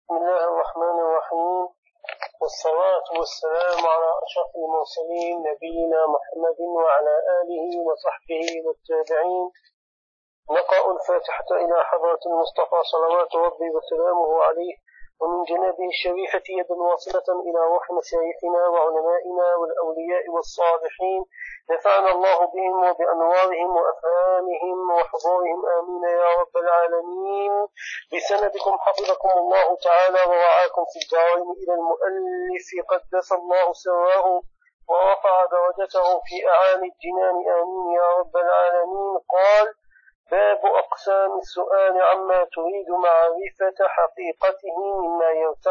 بسم الله الرحمن الرحيم، والصلاة والسلام على أشرف المرسلين نبينا محمد وعلى آله وصحبه والتابعين. نقرأ الفاتحة إلى حضرة المصطفى صلوات ربي وسلامه عليه، ومن جنابه الشريفة يدا واصلة إلى روح مشايخنا وعلمائنا والأولياء والصالحين، نفعنا الله بهم وبأنوارهم وأفهامهم وحضورهم آمين يا رب العالمين. بسندكم حفظكم الله تعالى ورعاكم في الدارين إلى المؤلف قدس الله سراه ورفع درجته في أعالي الجنان آمين يا رب العالمين. قال: باب أقسام السؤال عما تريد معرفة حقيقته مما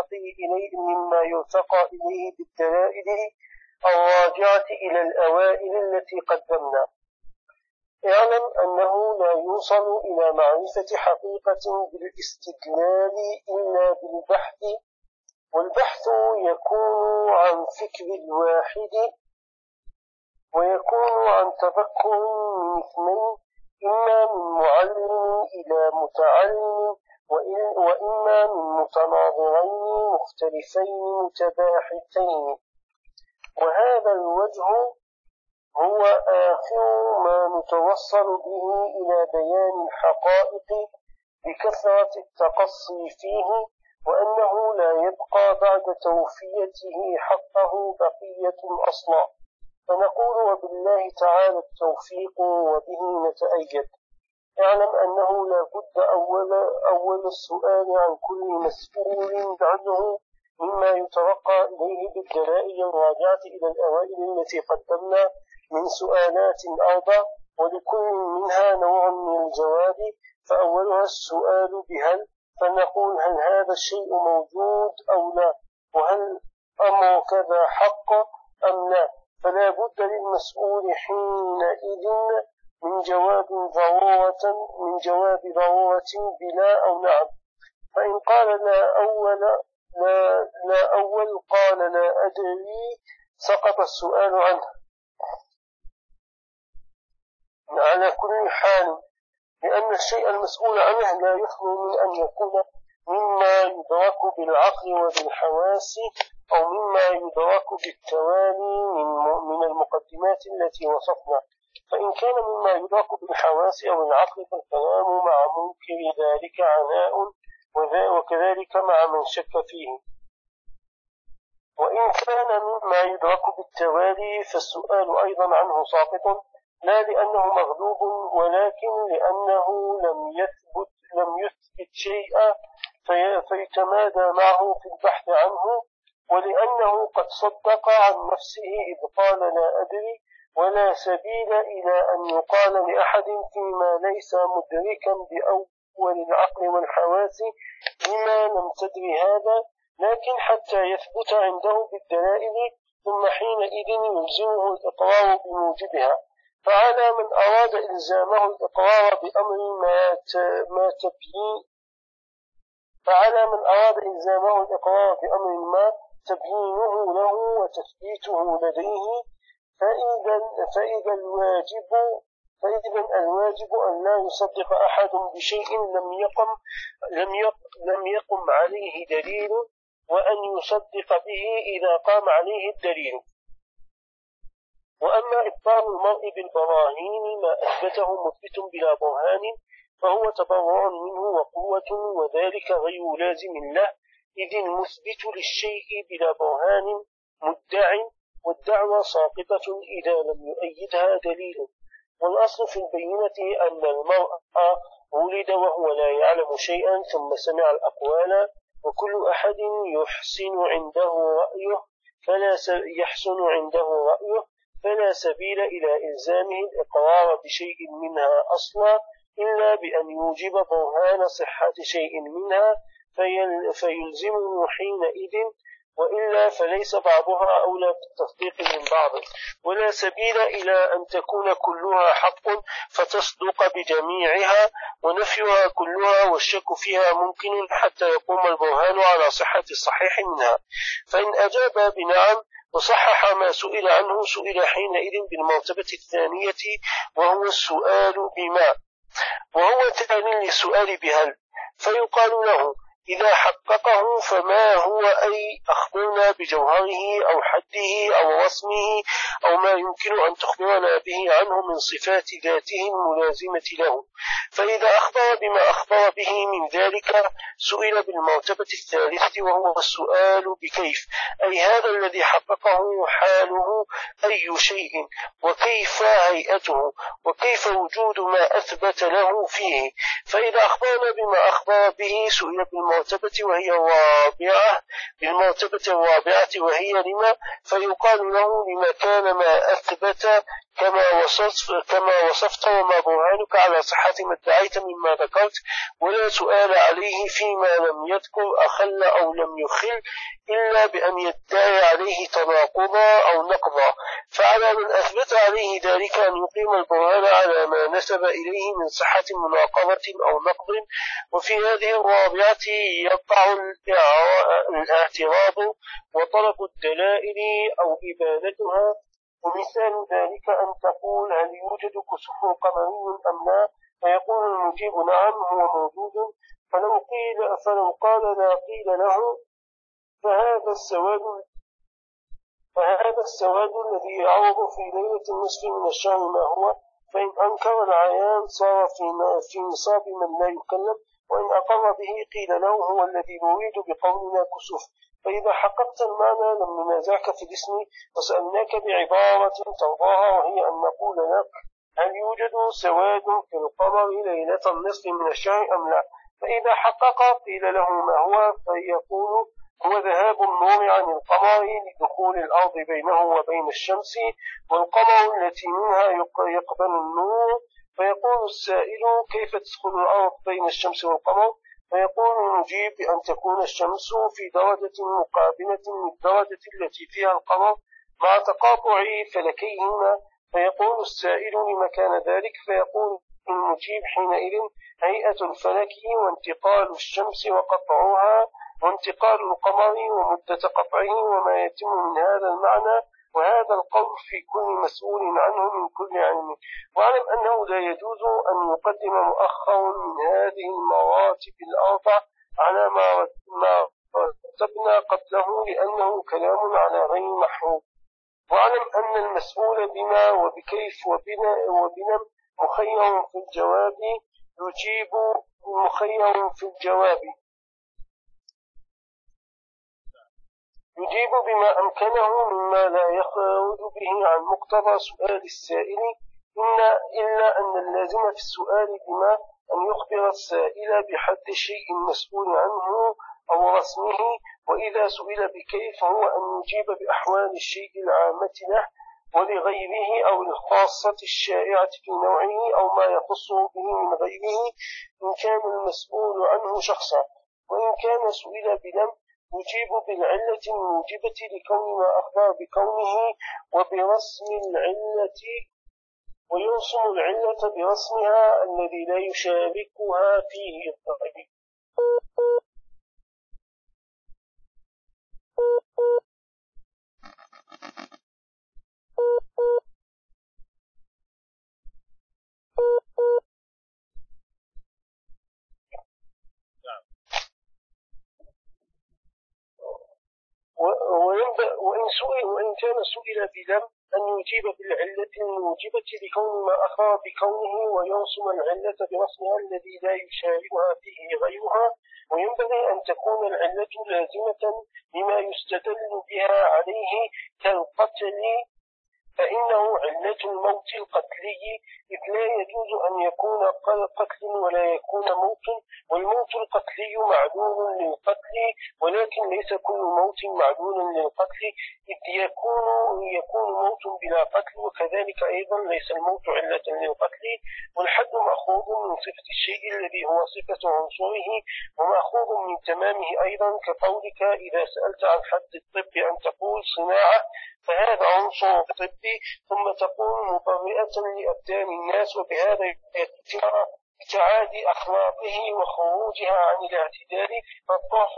يرتقى إليه بالدلائل الراجعة إلى الأوائل التي قدمنا. اعلم أنه لا يوصل إلى معرفة حقيقة بالاستدلال إلا بالبحث، والبحث يكون عن فكر الواحد ويكون عن تذكر من اثنين، إما من معلم إلى متعلم، وإما من متناظرين مختلفين متباحثين. وهذا الوجه هو آخر ما نتوصل به إلى بيان الحقائق بكثرة التقصي فيه، وأنه لا يبقى بعد توفيته حقه بقية أصلا. فنقول: وبالله تعالى التوفيق وبه نتأيد. اعلم أنه لا بد أول السؤال عن كل مسؤول عنه مما يترقى إليه بالدلائل الراجعة إلى الأوائل التي قدمنا من سؤالات أربع، ولكل منها نوع من الجواب. فأولها السؤال بهل، فنقول: هل هذا الشيء موجود أو لا؟ وهل أمر كذا حق أم لا؟ فلا بد للمسؤول حينئذ من جواب ضرورة بلا أو نعم. فإن قال لا أول قال لا أدري، سقط السؤال عنه على كل حال، لأن الشيء المسؤول عنه لا يخلو من أن يكون مما يدرك بالعقل وبالحواس، أو مما يدرك بالتوالي من المقدمات التي وصفنا. فإن كان مما يدرك بالحواس أو العقل فالكلام مع منكر ذلك عناء، وكذلك مع من شك فيه. وإن كان مما يدرك بالتوالي فالسؤال أيضا عنه ساقط، لا لأنه مغلوب، ولكن لأنه لم يثبت شيئا فيتمادى معه في البحث عنه، ولأنه قد صدق عن نفسه إذ قال لا أدري، ولا سبيل إلى أن يقال لأحد فيما ليس مدركا بأول العقل والحواس لما لم تدري هذا، لكن حتى يثبت عنده بالدلائل، ثم حينئذ يلزمه الإقرار بموجبها. فعلى من أراد إلزامه الإقرار بأمر ما تبيينه له وتثبيته لديه، فإذا الواجب أن لا يصدق أحد بشيء لم يقم عليه دليل، وأن يصدق به إذا قام عليه الدليل. وأما إبطال المرء بالبراهين ما أثبته مثبت بلا برهان فهو تبرع منه وقوة، وذلك غير لازم له، إذ المثبت للشيء بلا برهان مدع، والدعوى ساقطة إذا لم يؤيدها دليل. والأصل في البينة أن المرء ولد وهو لا يعلم شيئا ثم سمع الأقوال، وكل أحد يحسن عنده رأيه فلا سبيل إلى إلزامه الإقرار بشيء منها أصلا، إلا بأن يوجب برهان صحة شيء منها فيلزمه حينئذ، وإلا فليس بعضها أولى بالتصديق من بعض. ولا سبيل إلى أن تكون كلها حق فتصدق بجميعها، ونفيها كلها والشك فيها ممكن حتى يقوم البرهان على صحة الصحيح منها. فإن أجاب بنعم وصحح ما سئل عنه سئل حينئذ بالمرتبة الثانية، وهو السؤال بما، وهو تالي للسؤال بهل، فيقال له: إذا حققه فما هو أي أخبرنا بجوهره أو حده أو وصمه أو ما يمكن أن تخبرنا به عنه من صفات ذاته الملازمة له. فإذا أخبر بما أخبر به من ذلك سئل بالمرتبة الثالثة وهو السؤال بكيف، أي هذا الذي حققه حاله أي شيء، وكيف هيئته، وكيف وجود ما أثبت له فيه. فإذا أخبرنا بما أخبر به سئل بالمرتبة الرابعة وهي لما، فيقال له لما كان ما أثبت كما وصفت، وما برهانك على صحة ما ادعيت مما ذكرت، ولا سؤال عليه فيما لم يذكر أخل أو لم يخل إلا بأن يدعي عليه تناقضا أو نقضا. فعلى من أثبت عليه ذلك أن يقيم البرهان على ما نسب إليه من صحة مناقضة أو نقض. وفي هذه الرابعة يقع الاعتراض وطلب الدلائل أو إبانتها. ومثال ذلك أن تقول هل يوجد كسوف قمري أم لا، فيقول المجيب نعم هو موجود، فلو قال لا قيل له فهذا السواد الذي يعرض في ليلة النصف من الشهر ما هو، فإن أنكر العيان صار في نصاب من لا يكلم، وإن أقر به قيل له هو الذي نريد بقولنا كسوف. فإذا حققت المعنى لم ننازعك في الاسم وسألناك بعبارة ترضاها، وهي أن نقول لك هل يوجد سواد في القمر ليلة النصف من الشهر أم لا. فإذا حقق قيل له ما هو، فيقول هو ذهاب النور عن القمر لدخول الأرض بينه وبين الشمس، والقمر التي منها يقبل النور. فيقول السائل كيف تدخل الأرض بين الشمس والقمر، فيقول المجيب بأن تكون الشمس في درجة مقابلة للدرجة التي فيها القمر مع تقاطع فلكيهما. فيقول السائل لما كان ذلك، فيقول المجيب حينئذ هيئة الفلك وانتقال الشمس وقطعها وانتقال القمر ومدة قطعه وما يتم من هذا المعنى، وهذا القول في كل مسؤول عنه من كل علم. واعلم أنه لا يجوز أن يقدم مؤخر من هذه المراتب الأربع على ما رتبنا قبله، لأنه كلام على غير محروم. واعلم أن المسؤول بما وبكيف وبنم مخير في الجواب يجيب مخير في الجواب، يجيب بما أمكنه مما لا يخرج به عن مقتضى سؤال السائل، إلا أن اللازم في السؤال بما أن يخبر السائل بحد الشيء المسؤول عنه أو رسمه، وإذا سئل بكيف هو أن يجيب بأحوال الشيء العامة له ولغيره أو الخاصة الشائعة في نوعه أو ما يخصه به من غيره إن كان المسؤول عنه شخصا. وإن كان سئل بلم يجيب بالعلة الموجبة لكون ما أخبر بكونه وبرسم العلة، ويرسم العلة برسمها الذي لا يشاركها فيه الضعيف. وإن كان سئل بلم أن يجيب بالعلة الموجبة لكون ما أخبر بكونه ويرسم العلة برسمها الذي لا يشاركها فيه غيرها. وينبغي أن تكون العلة لازمة لما يستدل بها عليه كالقتل، فإنه علة الموت القتلي، إذ لا يجوز أن يكون قتل ولا يكون موت، والموت القتلي معلول للقتل، ولكن ليس كل موت معلول للقتل، إذ يكون موت بلا قتل، وكذلك أيضا ليس الموت علة للقتل. والحد مأخوذ من صفة الشيء الذي هو صفة عنصره، ومأخوذ من تمامه أيضا، كقولك إذا سألت عن حد الطب أن تقول صناعة، فهذا عنصر الطب، ثم تكون مبرئة لأبدان الناس، وبهذا يتم ابتعاد أخلاقه وخروجها عن الاعتدال. فالضعف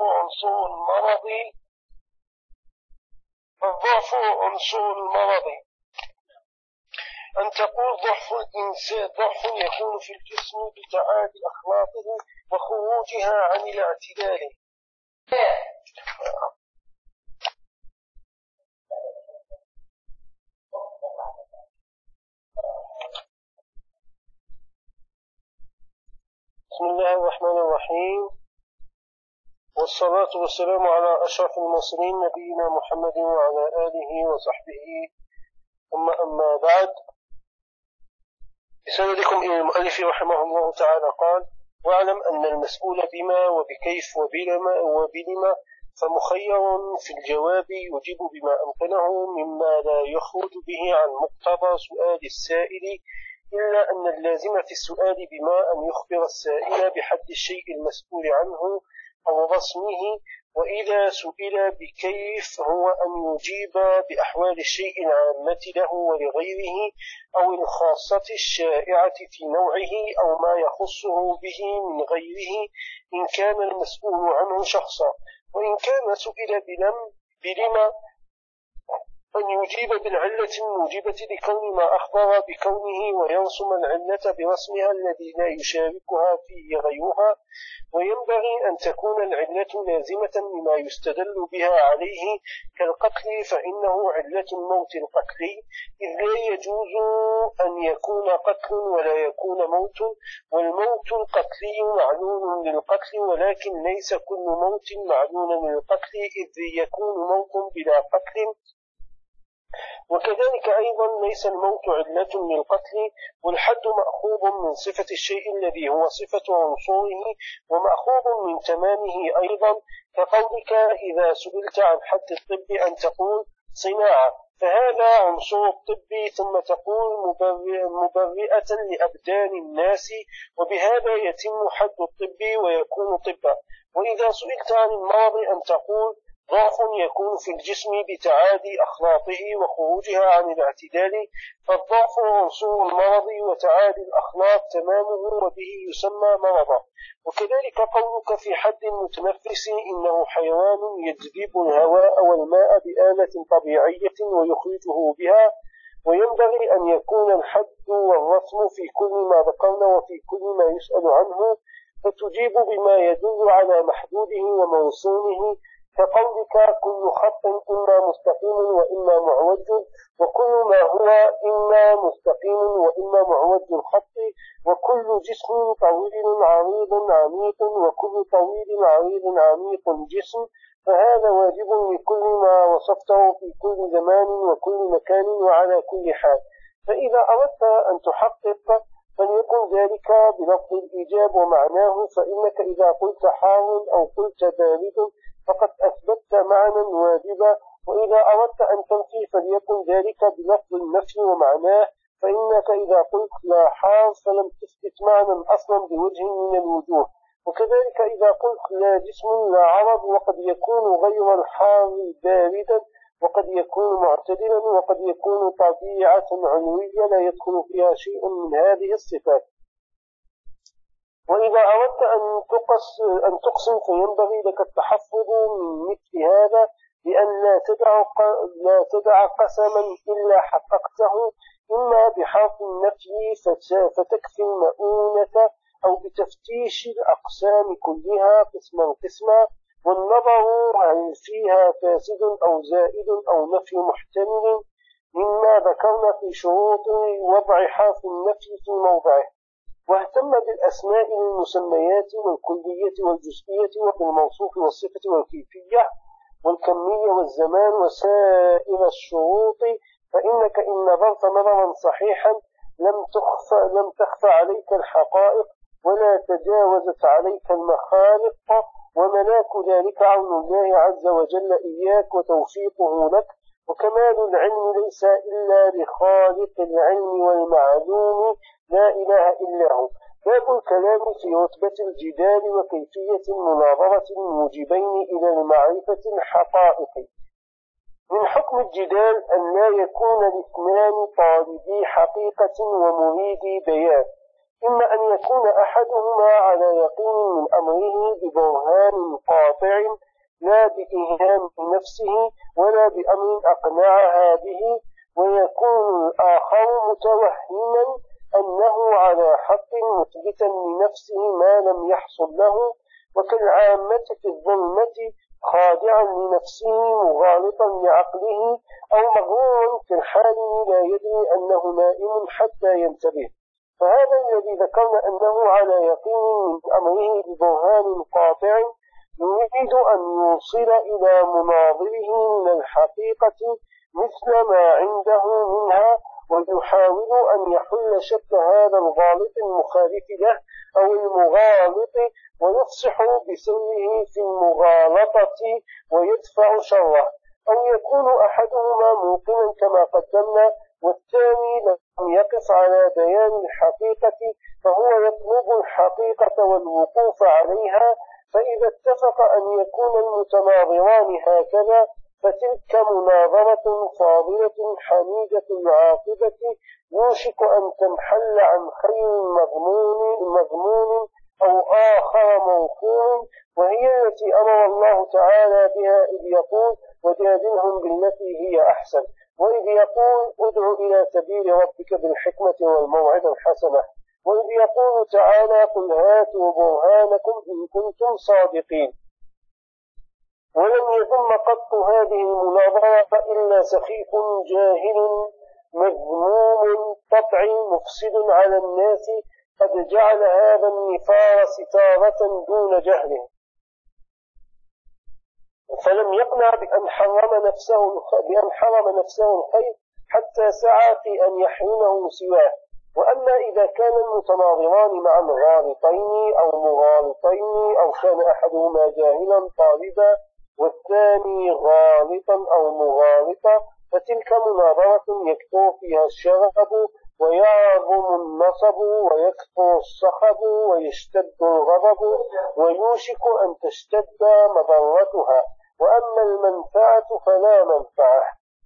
عنصر المرض. أن تقول ضعف الإنسان ضعف يكون في الجسم بتعادي أخلاقه وخروجها عن الاعتدال. بسم الله الرحمن الرحيم، والصلاة والسلام على أشرف المرسلين نبينا محمد وعلى آله وصحبه. أما بعد، بسندكم إلى المؤلف رحمه الله تعالى قال: واعلم أن المسؤول بما وبكيف وبلما فمخير في الجواب يجيب بما أمكنه مما لا يخرج به عن مقتضى سؤال السائل، إلا أن اللازم في السؤال بما أن يخبر السائل بحد الشيء المسؤول عنه أو رسمه، وإذا سئل بكيف هو أن يجيب بأحوال الشيء العامة له ولغيره أو الخاصة الشائعة في نوعه أو ما يخصه به من غيره إن كان المسؤول عنه شخصا. وإن كان سئل بلما أن يجيب بالعلة الموجبة لكون ما أخبر بكونه ويرسم العلة برسمها الذي لا يشاركها فيه غيرها. وينبغي أن تكون العلة لازمة لما يستدل بها عليه كالقتل، فإنه علة الموت القتل، إذ لا يجوز أن يكون قتل ولا يكون موت، والموت القتلي معلول للقتل، ولكن ليس كل موت معلول للقتل، إذ يكون موت بلا قتل. وكذلك أيضا ليس الموت علة للقتل، والحد مأخوذ من صفة الشيء الذي هو صفة عنصره، ومأخوذ من تمامه أيضا، كقولك إذا سئلت عن حد الطب أن تقول صناعة، فهذا عنصر الطب، ثم تقول مبرئة لأبدان الناس، وبهذا يتم حد الطب ويكون طبا. وإذا سئلت عن المرض أن تقول ضعف يكون في الجسم بتعادي أخلاقه وخروجها عن الاعتدال، فالضعف عنصر المرض وتعادي الأخلاق تمامه، وبه يسمى مرضا. وكذلك قولك في حد المتنفس إنه حيوان يجذب الهواء والماء بآلة طبيعية ويخرجه بها. وينبغي أن يكون الحد والرسم في كل ما ذكرنا وفي كل ما يسأل عنه، فتجيب بما يدل على محدوده وموصوله، كقولك كل خط إما مستقيم وإما معوج، وكل ما هو إما مستقيم وإما معوج الخط، وكل جسم طويل عريض عميق، وكل طويل عريض عميق جسم. فهذا واجب لكل ما وصفته في كل زمان وكل مكان وعلى كل حال. فإذا أردت أن تحقق فليكن ذلك بلفظ الإيجاب ومعناه، فإنك إذا قلت حار أو قلت بارد فقد أثبتت معنى واجبا، وإذا أردت أن تنفي فليكن ذلك بلفظ النفي ومعناه، فإنك إذا قلت لا حار فلم تثبت معنى أصلا بوجه من الوجوه. وكذلك إذا قلت لا جسم لا عرض، وقد يكون غير الحار باردا، وقد يكون معتدلا، وقد يكون طبيعة علوية لا يدخل فيها شيء من هذه الصفات. وإذا أردت أن تقسم فينبغي لك التحفظ من مثل هذا، بأن لا تدع قسما إلا حققته، إما بحرف النفي فتكفي المؤونة، أو بتفتيش الأقسام كلها قسما قسما، والنظر هل فيها فاسد أو زائد أو نفي محتمل، مما ذكرنا في شروط وضع حرف النفي في موضعه. واهتم بالأسماء المسميات والكلية والجزئية وبالموصوف والصفة والكيفية والكمية والزمان وسائر الشروط، فإنك إن نظرت نظرا صحيحا لم تخف عليك الحقائق ولا تجاوزت عليك المخالق، وملاك ذلك عون الله عز وجل إياك وتوفيقه لك. وكمال العلم ليس إلا لخالق العلم والمعلوم لا إله إلا هو. باب الكلام في رتبة الجدال وكيفية المناظرة الموجبين إلى المعرفة الحقائق. من حكم الجدال أن لا يكون الاثنان طالبي حقيقة ومريدي بيان، إما أن يكون أحدهما على يقين من أمره ببرهان قاطع لا بإيهام نفسه ولا بأمر أقنعها به، ويكون الآخر متوهما أنه على حق مثبتا لنفسه ما لم يحصل له، وكالعامة في الظلمة خادعا لنفسه مغالطا لعقله، أو مغرورا في الحال لا يدري أنه نائم حتى ينتبه. فهذا الذي ذكرنا أنه على يقين من أمره ببرهان قاطع يريد أن يوصل إلى مناظره من الحقيقة مثل ما عنده منها، ويحاول أن يحل شك هذا الغالط المخالف له أو المغالط، ويفصح بسره في المغالطة ويدفع شره، أو يكون أحدهما موقنا كما قدمنا والثاني لم يقف على بيان الحقيقة، فهو يطلب الحقيقة والوقوف عليها. فإذا اتفق أن يكون المتناظران هكذا فتلك مناظرة فاضلة حميدة العاقبة يوشك أن تنحل عن خير مضمون أو آخر موقوع، وهي التي أمر الله تعالى بها إذ يقول وجادلهم بالتي هي أحسن، وإذ يقول ادع إلى سبيل ربك بالحكمة والموعظة الحسنة، وإذ يقول تعالى قل هاتوا برهانكم إن كنتم صادقين. ولم يذم قط هذه المناظرة إلا سخيف جاهل مذموم طبع مفسد على الناس قد جعل هذا النفار ستارة دون جهله، فلم يقنع بأن حرم نفسه الخير حتى سعى في أن يحرمه سواه. وأما إذا كان المتناظران معا غالطين أو مغالطين، أو كان أحدهما جاهلا طالبا والثاني غالطا أو مغالطا، فتلك مناظرة يكثر فيها الشغب ويعظم النصب ويكثر الصخب ويشتد الغضب ويوشك أن تشتد مضرتها، وأما المنفعة فلا منفعة.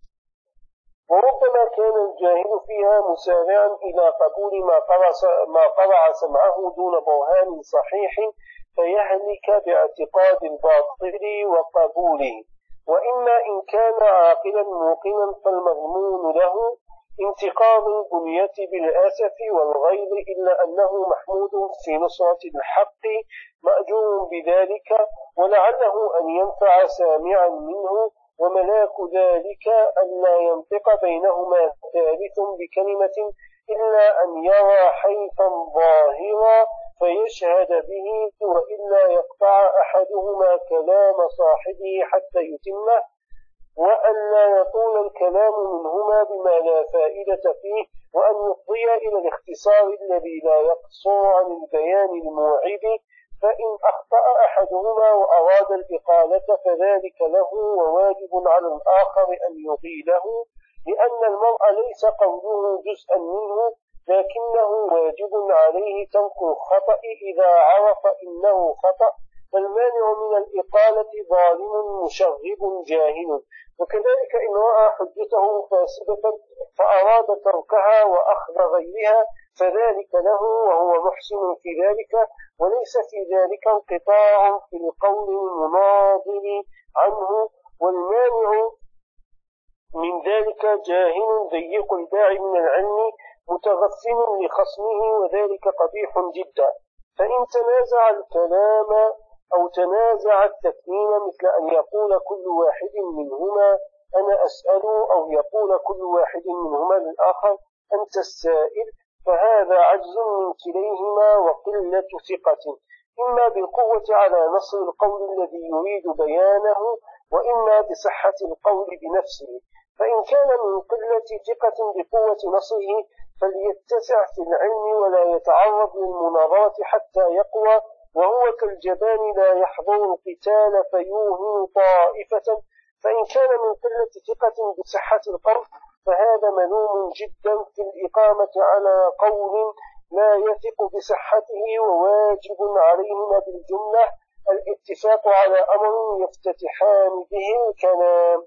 وربما كان الجاهل فيها مسارعا إلى قبول ما قرع سمعه دون برهان صحيح فيهلك باعتقاد الباطل وقبوله، وإما إن كان عاقلا موقنا فالمضمون له انتقاض البنية بالأسف والغيظ، إلا أنه محمود في نصرة الحق مأجور بذلك، ولعله أن ينفع سامعا منه، وملاك ذلك أن لا ينطق بينهما ثالث بكلمة إلا أن يرى حيثا ظاهرا فيشهد به، وإلا يقطع أحدهما كلام صاحبه حتى يتمه، وأن لا يطول الكلام منهما بما لا فائدة فيه، وأن يفضي إلى الاختصار الذي لا يقصر عن البيان الموعد. فإن أخطأ أحدهما وأراد الإقالة فذلك له، وواجب على الآخر أن يقيله، لأن المرء ليس قوله جزءا منه، لكنه واجب عليه ترك الخطأ إذا عرف إنه خطأ، فالمانع من الإقالة ظالم مشغب جاهل. وكذلك إن رأى حجته فاسدة فأراد تركها وأخذ غيرها فذلك له، وهو محسن في ذلك، وليس في ذلك انقطاع في القول المناظر عنه. والمانع من ذلك جاهل ضيق الباع من العلم متغفل لخصمه، وذلك قبيح جدا. فإن تنازع الكلام أو تنازع التكمين، مثل أن يقول كل واحد منهما أنا أسأل، أو يقول كل واحد منهما للآخر أنت السائل، فهذا عجز من كليهما وقلة ثقة، إما بالقوة على نصر القول الذي يريد بيانه، وإما بصحة القول بنفسه. فإن كان من قلة ثقة بقوة نصره فليتسع في العلم ولا يتعرض للمناظرة حتى يقوى، وهو كالجبان لا يحضر القتال فيوهن طائفة. فإن كان من قلة ثقة بصحة القول فهذا ملوم جدا في الإقامة على قول لا يثق بصحته، وواجب عليهما بالجملة الاتفاق على أمر يفتتحان به الكلام.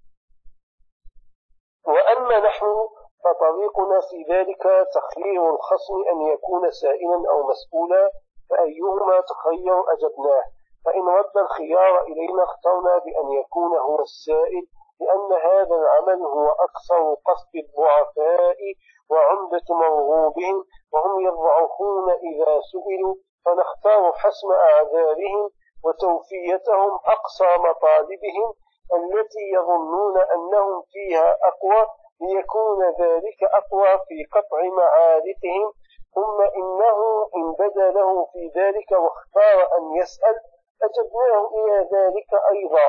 وأما نحن فطريقنا في ذلك تخيير الخصم أن يكون سائلا أو مسؤولا، فأيهما تخير أجبناه، فإن رد الخيار إلينا اخترنا بأن يكون هو السائل، لأن هذا العمل هو أكثر قصد الضعفاء وعمدة مرغوبهم، وهم يضعفون إذا سئلوا، فنختار حسم أعذارهم وتوفيتهم أقصى مطالبهم التي يظنون أنهم فيها أقوى، ليكون ذلك أقوى في قطع معارفهم. ثم إنه إن بدا له في ذلك واختار أن يسأل أجبناه إلى ذلك أيضا،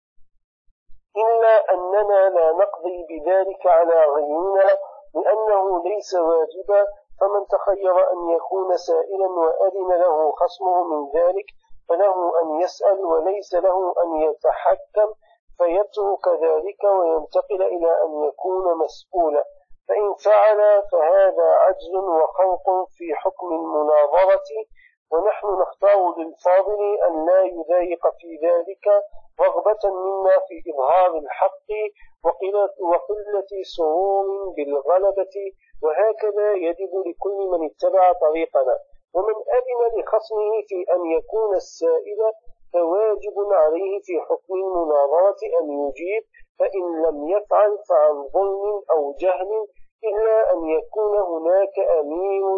إلا أننا لا نقضي بذلك على غيرنا لأنه ليس واجبا. فمن تخير أن يكون سائلا وأذن له خصمه من ذلك فله أن يسأل، وليس له أن يتحكم فيترك ذلك وينتقل إلى أن يكون مسؤولا. فإن فعل فهذا عجز وخوف في حكم المناظرة، ونحن نختار للفاضل أن لا يضايق في ذلك رغبة منا في إظهار الحق وقلة سرور بالغلبة. وهكذا يجب لكل من اتبع طريقنا. ومن أذن لخصمه في أن يكون السائل فواجب عليه في حكم المناظرة أن يجيب، فإن لم يفعل فعن ظلم أو جهل، إلا أن يكون هناك أمير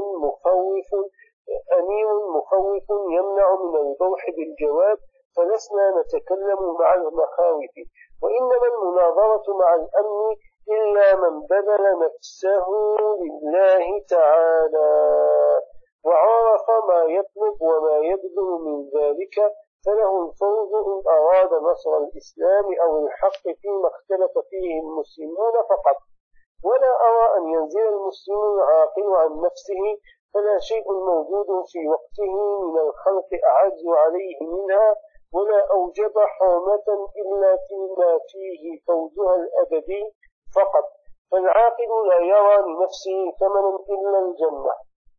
مخوف يمنع من البوح بالجواب، فلسنا نتكلم مع المخاوف. وإنما المناظرة مع الأمن إلا من بذل نفسه لله تعالى وعرف ما يطلب وما يبذل من ذلك، فله الفوز إن أراد نصر الإسلام أو الحق فيما اختلف فيه المسلمون فقط. ولا أرى أن ينزل المسلم العاقل عن نفسه، فلا شيء موجود في وقته من الخلق أعز عليه منها، ولا أوجب حرمة إلا فيما فيه فوزها الأبدي فقط. فالعاقل لا يرى لنفسه ثمنا إلا الجنة.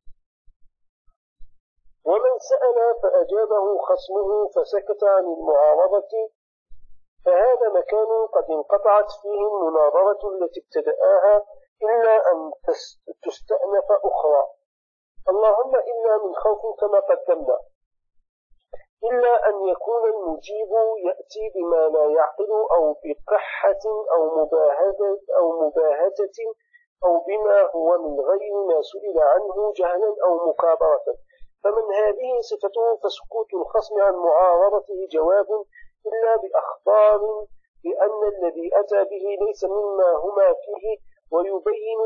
ومن سأل فأجابه خصمه فسكت عن المعارضة فهذا مكان قد انقطعت فيه المناظرة التي ابتدأها، إلا أن تستأنف أخرى، اللهم إلا من خوف كما قدمنا، إلا أن يكون المجيب يأتي بما لا يعقل أو بقحة أو مباهتة أو بما هو من غير ما سئل عنه جهلا أو مكابرة، فمن هذه صفته فسكوت الخصم عن معارضته جواب إلا بأخبار بأن الذي أتى به ليس مما هما فيه، ويبين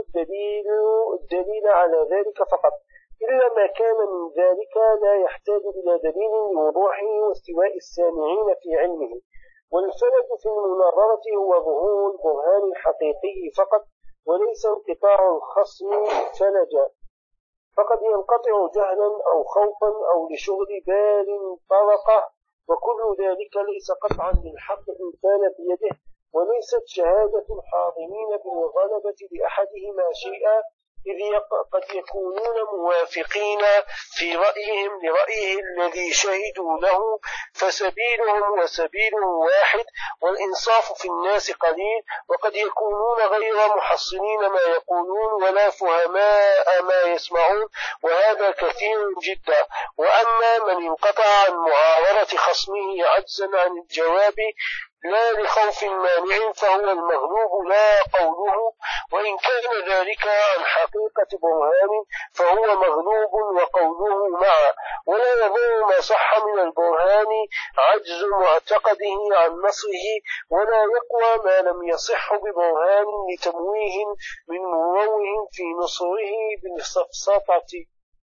الدليل على ذلك فقط، إلا ما كان من ذلك لا يحتاج إلى دليل لوضوحه واستواء السامعين في علمه. والفلج في المناظرة هو ظهور البرهان الحقيقي فقط، وليس انقطاع الخصم فلجا، فقد ينقطع جهلا أو خوفا أو لشغل بال طرقه، وكل ذلك ليس قطعا للحق إن كان بيده، وليست شهادة الحاضرين بالغلبة لأحدهما شيئا، إذ قد يكونون موافقين في رأيهم لرأيه الذي شهدوا له، فسبيلهم وسبيله واحد، والإنصاف في الناس قليل، وقد يكونون غير محصنين ما يقولون ولا فهماء ما يسمعون، وهذا كثير جدا. وأما من انقطع عن معارضة خصمه عجزا عن الجواب لا لخوف مانع فهو المغلوب لا قوله، وإن كان ذلك عن حقيقة برهان فهو مغلوب وقوله معه، ولا يضر ما صح من البرهان عجز معتقده عن نصره، ولا يقوى ما لم يصح ببرهان لتمويه من مروه في نصره بالسفسطة.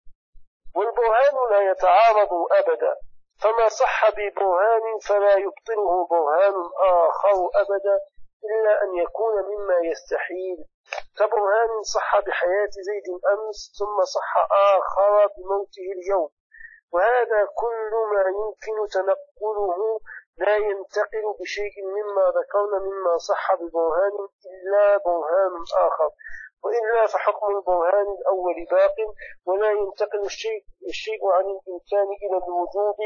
والبرهان لا يتعارض أبدا، فما صح ببرهان فلا يبطله برهان آخر أبدا، إلا أن يكون مما يستحيل، كبرهان صح بحياة زيد أمس ثم صح آخر بموته اليوم، وهذا كل ما يمكن تنقله لا ينتقل بشيء مما ذكرنا مما صح ببرهان إلا برهان آخر، وإلا فحكم البرهان الأول باق، ولا ينتقل الشيء عن الإمكان إلى الوجوب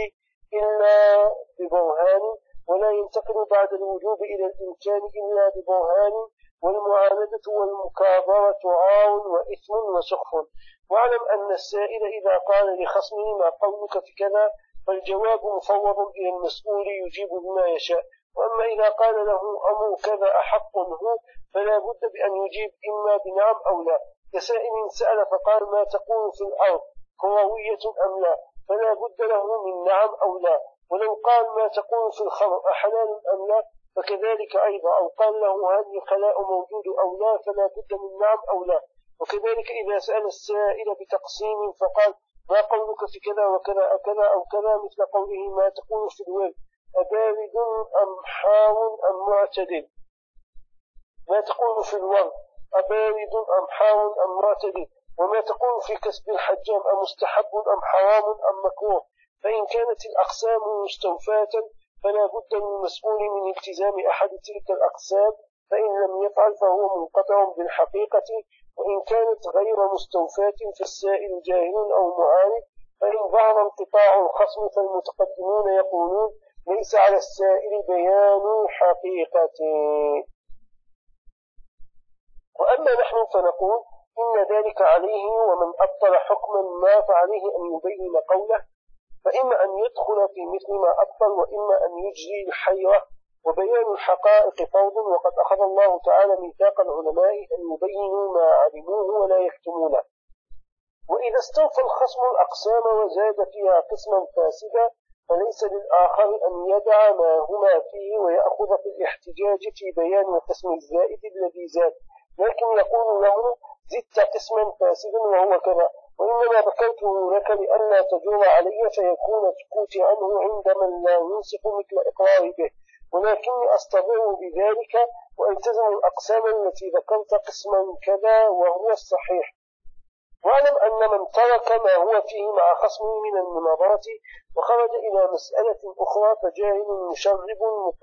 إلا ببرهان، ولا ينتقل بعد الوجوب إلى الإمكان إلا ببرهان، والمعاندة والمكابرة عار وإثم وسخف. واعلم أن السائل إذا قال لخصمه ما قولك في كذا فالجواب مفوض إلى المسؤول يجيب بما يشاء، وأما إذا قال له أمر كذا أحق هو فلا بد بأن يجيب إما بنعم أو لا، كسائل سأل فقال ما تقول في الأرض كروية أم لا، فلا بد له من نعم أو لا. ولو قال ما تقول في الخمر أحلال أم لا فكذلك أيضا، أو قال له هل الخلاء موجود أو لا فلا بد من نعم أو لا. وكذلك إذا سأل السائل بتقسيم فقال ما قولك في كذا وكذا أكذا أو كذا، مثل قوله ما تقول في الورد أبارد أم حار أم معتدل، ما تقول في الورد أبارد أم حار أم معتدل، وما تقول في كسب الحجام أمستحب أم حرام أم مكروه. فإن كانت الأقسام مستوفاة فلا بد للمسؤول من التزام أحد تلك الأقسام، فإن لم يفعل فهو منقطع بالحقيقة. وإن كانت غير مستوفاة فالسائل جاهل أو معارض، فإن ظهر انقطاع الخصم فالمتقدمون يقولون ليس على السائل بيان حقيقته. وأما نحن فنقول إن ذلك عليه، ومن أبطل حكما ما فعليه أن يبين قوله، فإما أن يدخل في مثل ما أبطل وإما أن يجري الحيرة. وبيان الحقائق فرض، وقد أخذ الله تعالى ميثاق العلماء أن يبينوا ما علموه ولا يكتمونه. وإذا استوفى الخصم الأقسام وزاد فيها قسما فاسدا فليس للآخر أن يدع ما هما فيه ويأخذ في الاحتجاج في بيان القسم الزائد الذي زاد، لكن يقول له زدت قسما فاسدا وهو كذا، وإنما ذكرته لك لئلا تجور علي فيكون سكوتي عنه عند من لا ينصف مثل إقرار به، ولكني أستضر بذلك وألتزم الأقسام التي ذكرت قسما كذا وهو الصحيح. واعلم أن من ترك ما هو فيه مع خصمه من المناظرة وخرج إلى مسألة أخرى فجاهل مشرب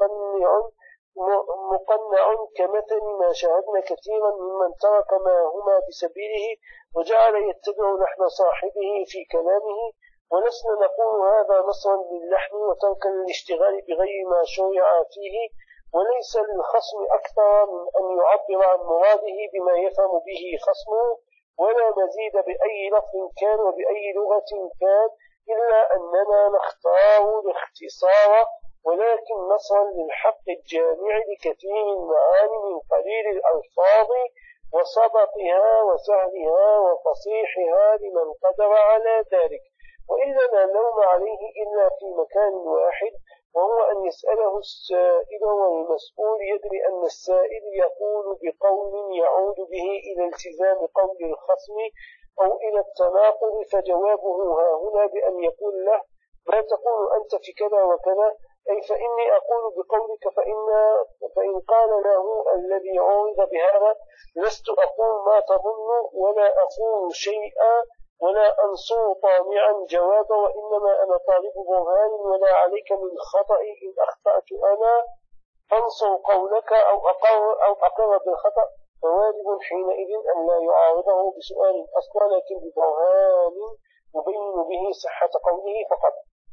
مقنع كمثل ما شاهدنا كثيرا ممن ترك ما هما بسبيله وجعل يتبع لحن صاحبه في كلامه. ولسنا نقول هذا نصرا للحن وتركا للاشتغال بغير ما شرع فيه، وليس للخصم أكثر من أن يعبر عن مراده بما يفهم به خصمه، ولا مزيد بأي لفظ كان وبأي لغة كان، إلا أننا نختار الاختصار، ولكن نصرا للحق الجامع لكثير المعاني من قليل الألفاظ وصبطها وسهلها وفصيحها لمن قدر على ذلك. وإلا لا لوم عليه إلا في مكان واحد، وهو أن يسأله السائل والمسؤول يدري أن السائل يقول بقول يعود به إلى التزام قول الخصم أو إلى التناقض، فجوابه ها هنا بأن يقول له ما تقول أنت في كذا وكذا، أي فإني أقول بقولك، فإن قال له الذي عوض بهذا لست أقول ما تظن ولا أقول شيئا ولا أنصر طامعا جوابا، وإنما أنا طالب برهان ولا عليك من خطأ، إن أخطأت أنا فانصر قولك أو أقر بالخطأ، فواجب حينئذ أن لا يعارضه بسؤال أصلا لكن ببرهان يبين به صحة قوله فقط.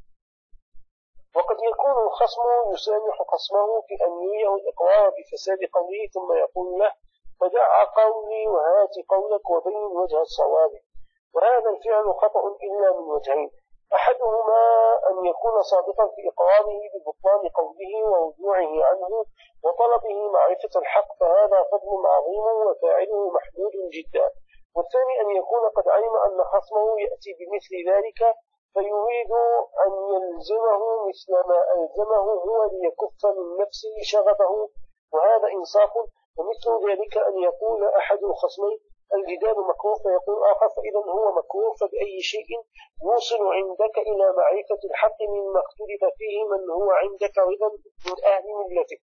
وقد يكون الخصم يسامح خصمه في أن يريه الإقرار بفساد قوله ثم يقول له فدع قولي وهات قولك وبين وجه الصواب، وهذا الفعل خطأ إلا من وجهين: أحدهما أن يكون صادقا في إقراره ببطلان قوله ورجوعه عنه وطلبه معرفة الحق، فهذا فضل عظيم وفاعله محمود جدا. والثاني أن يكون قد علم أن خصمه يأتي بمثل ذلك فيريد أن يلزمه مثل ما ألزمه هو ليكف من نفسه شغفه، وهذا إنصاف. ومثل ذلك أن يقول أحد الخصمين الجدال مكروه فيقول آخر فإذا هو مكروه، فبأي شيء يوصل عندك إلى معرفة الحق مما اختلف فيه من هو عندك رضا من أهل ملتك؟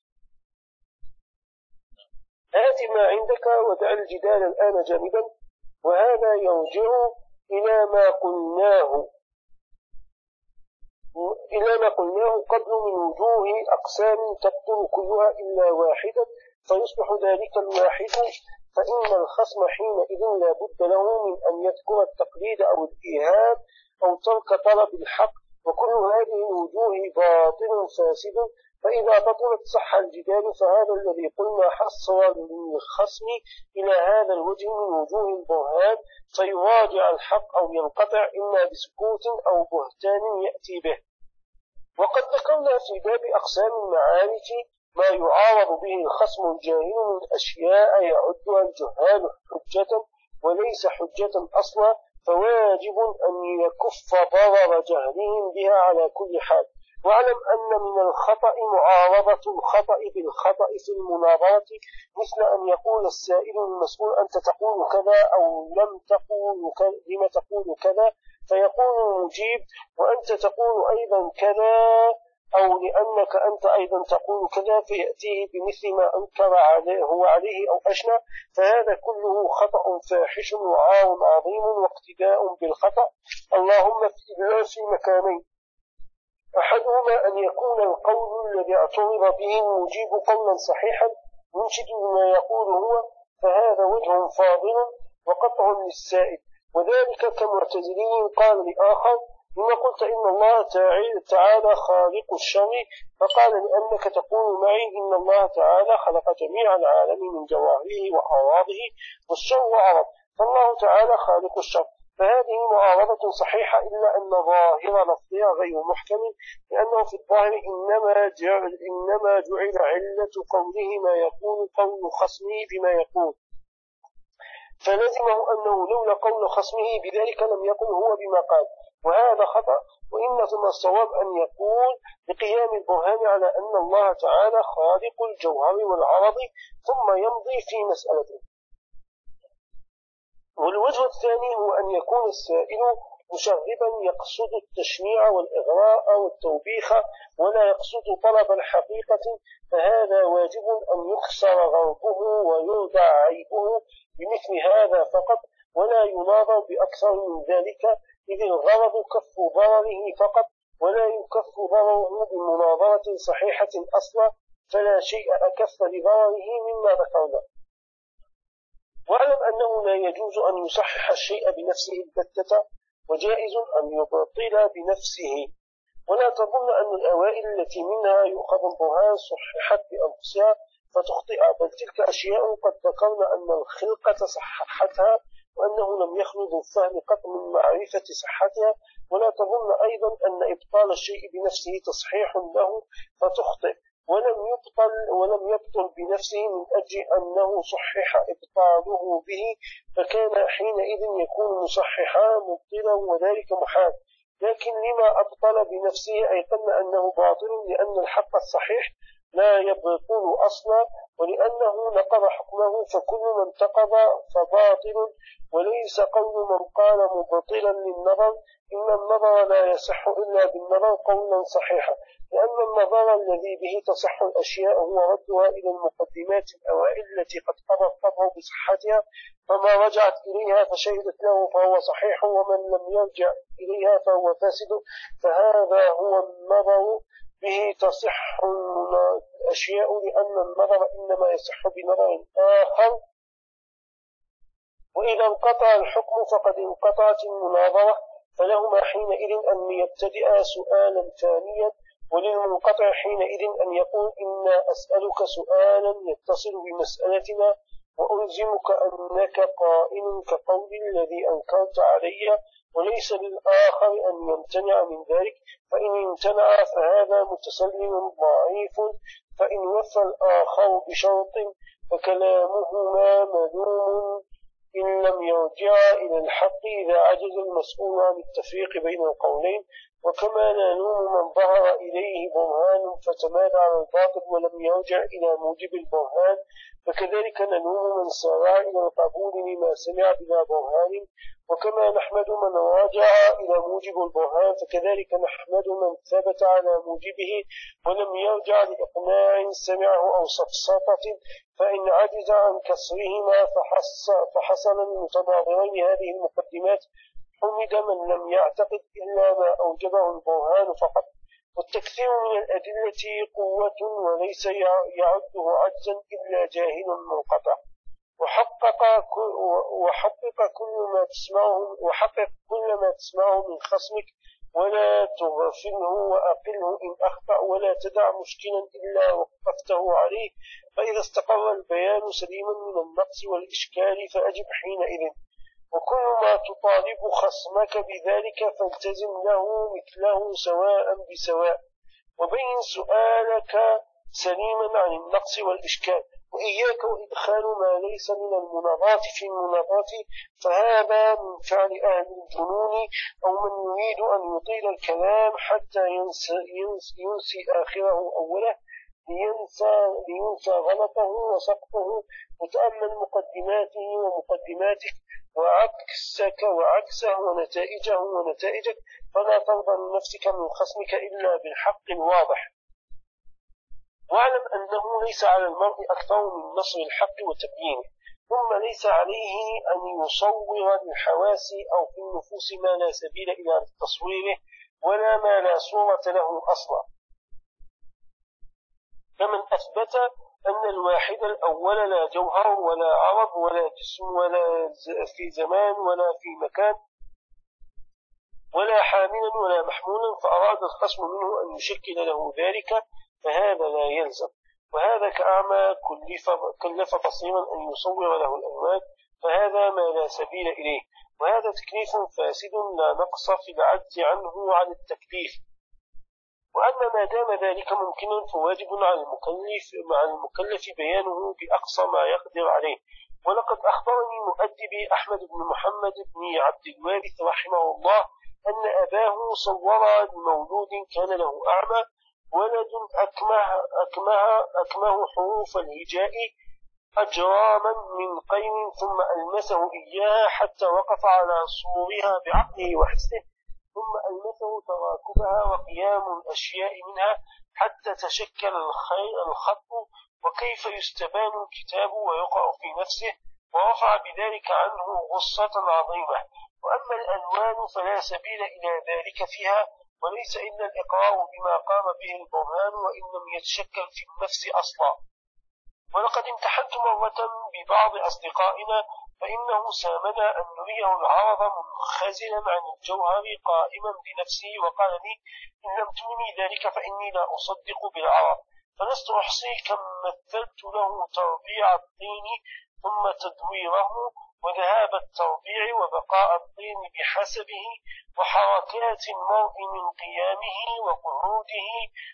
آت ما عندك ودع الجدال الآن جانبا. وهذا يرجع إلى ما قلناه قبل من وجوه أقسام تبطل كلها إلا واحدا، فيصبح ذلك الواحد، فإن الخصم حينئذ لا بد له من أن يذكر التقليد أو الإيهام أو ترك طلب الحق، وكل هذه الوجوه باطل فاسد. فإذا بطلت صح الجدال، فهذا الذي قلنا حصر للخصم إلى هذا الوجه من وجوه البرهان، فيراجع الحق أو ينقطع إما بسكوت أو بهتان يأتي به. وقد ذكرنا في باب أقسام المعارف ما يعارض به الخصم الجاهل من أشياء يعدها الجهال حجة وليس حجة أصلا، فواجب أن يكف ضرر جهلهم بها على كل حال. واعلم أن من الخطأ معارضة الخطأ بالخطأ في المناظرة، مثل أن يقول السائل المسؤول أنت تقول كذا أو لم تقول لم تقول كذا، فيقول المجيب وأنت تقول أيضا كذا أو لأنك أنت أيضا تقول كذا، فيأتيه بمثل ما أنكر هو عليه أو أشنع، فهذا كله خطأ فاحش وعار عظيم واقتداء بالخطأ. اللهم في مكانين: أحدهما أن يكون القول الذي اعترض به المجيب قولا صحيحا منشد بما يقول هو، فهذا وجه فاضل وقطع للسائل، وذلك كمعتزلي قال لآخر لما قلت إن الله تعالى خالق الشر، فقال لأنك تقول معي إن الله تعالى خلق جميع العالم من جواهره وأعراضه والشر عرض، فالله تعالى خالق الشر، فهذه معارضة صحيحة، إلا أن ظاهر لفظها غير محكم، لأنه في الظاهر إنما جعل علة قوله ما يكون قول خصمه بما يقول، فلزمه أنه لولا قول خصمه بذلك لم يقل هو بما قال، وهذا خطأ. وإنما الصواب أن يقول بقيام البرهان على أن الله تعالى خالق الجوهر والعرض ثم يمضي في مسألته. والوجه الثاني هو أن يكون السائل مشغبا يقصد التشنيع والإغراء والتوبيخ ولا يقصد طلب الحقيقة، فهذا واجب أن يكسر غربه ويرضع عيبه بمثل هذا فقط، ولا يناظر بأكثر من ذلك، إذ الغرض كف ضرره فقط، ولا يكف ضرره بمناظرة صحيحة أصلا، فلا شيء أكف لضرره مما ذكرنا. واعلم أنه لا يجوز أن يصحح الشيء بنفسه البتة، وجائز أن يبطل بنفسه، ولا تظن أن الأوائل التي منها يؤخذ البرهان صححت بأنفسها فتخطئ، بل تلك أشياء قد ذكرنا أن الخلقة صححتها، وأنه لم يخلد الفهم قط من معرفة صحتها. ولا تظن أيضا أن إبطال الشيء بنفسه تصحيح له فتخطئ، ولم يبطل بنفسه من أجل أنه صحح إبطاله به، فكان حينئذ يكون مصححا مبطلا، وذلك محال. لكن لما أبطل بنفسه أيقن أنه باطل، لأن الحق الصحيح لا يبطل أصلا، ولأنه نقض حكمه، فكل من انتقض فباطل، وليس قول من قال مبطلا للنظر إن النظر لا يصح إلا بالنظر قولا صحيحا، لأن النظر الذي به تصح الأشياء هو ردها إلى المقدمات الأوائل التي قد قضت طبعه بصحتها، فما رجعت إليها فشهدت له فهو صحيح، ومن لم يرجع إليها فهو فاسد، فهذا هو النظر به تصح الأشياء، لأن النظر إنما يصح بنظر آخر، وإذا انقطع الحكم فقد انقطعت المناظرة، فلهما حينئذ أن يبتدئ سؤالا ثانيا، وللمنقطع حينئذ أن يقول إنا أسألك سؤالا يتصل بمسألتنا، وألزمك أنك قائل كقول الذي أنكرت علي، وليس للآخر أن يمتنع من ذلك، فإن امتنع فهذا متسلم ضعيف، فإن وفى الآخر بشرط فكلامهما مذموم إن لم يرجع إلى الحق إذا عجز المسؤول عن التفريق بين القولين. وكما نلوم من ظهر إليه برهان فتمادى على الباطل ولم يرجع إلى موجب البرهان، فكذلك نلوم من سارع إلى القبول لما سمع بلا برهان. وكما نحمد من راجع إلى موجب البرهان، فكذلك نحمد من ثبت على موجبه ولم يرجع لإقناع سمعه أو سفسطة، فإن عجز عن كسرهما فحصل المتناظرين هذه المقدمات، حمد من لم يعتقد إلا ما أوجبه البرهان فقط. والتكثير من الأدلة قوة وليس يعده عجزا إلا جاهل منقطع. وحقق كل ما تسمعه من خصمك، ولا تغفله وأقله إن أخطأ، ولا تدع مشكلا إلا وقفته عليه، فإذا استقر البيان سليما من النقص والإشكال فأجب حينئذ. وكل ما تطالب خصمك بذلك فالتزم له مثله سواء بسواء، وبين سؤالك سليما عن النقص والإشكال، وإياك وإدخال ما ليس من المناظات في المناظات، فهذا من فعل أهل الجنون أو من يريد أن يطيل الكلام حتى ينسي آخره أوله، لينسى غلطه وسقطه، وتأمل مقدماته ومقدماتك وعكسه ونتائجك، فلا ترضى لنفسك من خصمك إلا بالحق الواضح. واعلم أنه ليس على المرء أكثر من نصر الحق وتبيينه، ثم ليس عليه أن يصور للحواس أو في النفوس ما لا سبيل إلى تصويره ولا ما لا صورة له أصلا. فمن أثبت أن الواحد الأول لا جوهر ولا عرض ولا جسم ولا في زمان ولا في مكان ولا حاملا ولا محمولا، فأراد الخصم منه أن يشكل له ذلك، فهذا لا يلزم. وهذا كأعمى كلف بصيرا أن يصور له الألوان، فهذا ما لا سبيل إليه، وهذا تكليف فاسد لا نقص في العجز عنه عن التكليف. وأما ما دام ذلك ممكنا فواجب على المكلف بيانه بأقصى ما يقدر عليه. ولقد أخبرني مؤدبي أحمد بن محمد بن عبد الوارث رحمه الله أن أباه صور لمولود كان له أعمى ولد أكمه حروف الهجاء أجراما من قين، ثم ألمسه إياها حتى وقف على صورها بعقله وحسه، ثم ألمسه تراكبها وقيام الأشياء منها حتى تشكل الخط وكيف يستبان الكتاب ويقع في نفسه، ورفع بذلك عنه غصة عظيمة. وأما الألوان فلا سبيل إلى ذلك فيها، وليس إلا الإقرار بما قام به البرهان وإن لم يتشكل في النفس أصلا. ولقد امتحنت مرة ببعض أصدقائنا فإنه سامنا أن نريه العرض منخزلا عن الجوهر قائما بنفسه، وقال لي: إن لم ترني ذلك فإني لا أصدق بالعرض. فلست أحصي كم مثلت له تربيع الطين ثم تدويره وذهاب التربيع وبقاء الطين بحسبه، وحركات المرء من قيامه وقعوده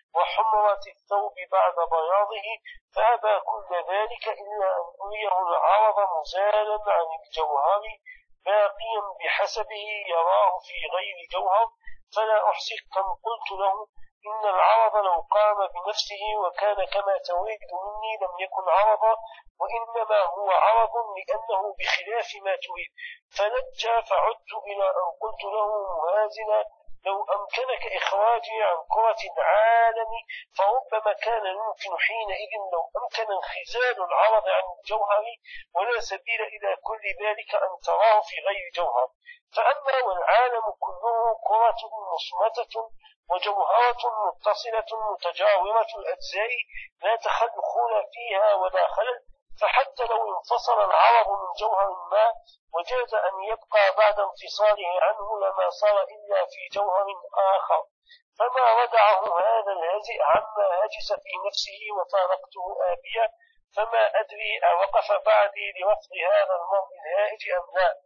وحمرة الثوب بعد بياضه، فأبى كل ذلك إلا أن أريه العرض مزالا عن الجوهر باقيا بحسبه يراه في غير جوهر. فلا أحصي كم قلت له: إن العرض لو قام بنفسه وكان كما تريد مني لم يكن عرضا، وإنما هو عرض لأنه بخلاف ما تريد. فلجى فعدت إلى أن قلت له موازنا: لو أمكنك إخراجي عن كرة العالم فربما كان يمكن حينئذ لو أمكن انخزال العرض عن الجوهر، ولا سبيل إلى كل ذلك أن تراه في غير جوهر. فأما والعالم كله كرة مصمتة وجوهرة متصلة متجاورة الأجزاء لا تخلخل فيها ولا خلل، فحتى لو انفصل العرض من جوهر ما وجاز أن يبقى بعد انفصاله عنه لما صار إلا في جوهر آخر. فما ردعه هذا الهزئ عما هجس في نفسه وفارقته آبيا، فما أدري أوقف بعدي لرفض هذا المرء الهائج أم لا.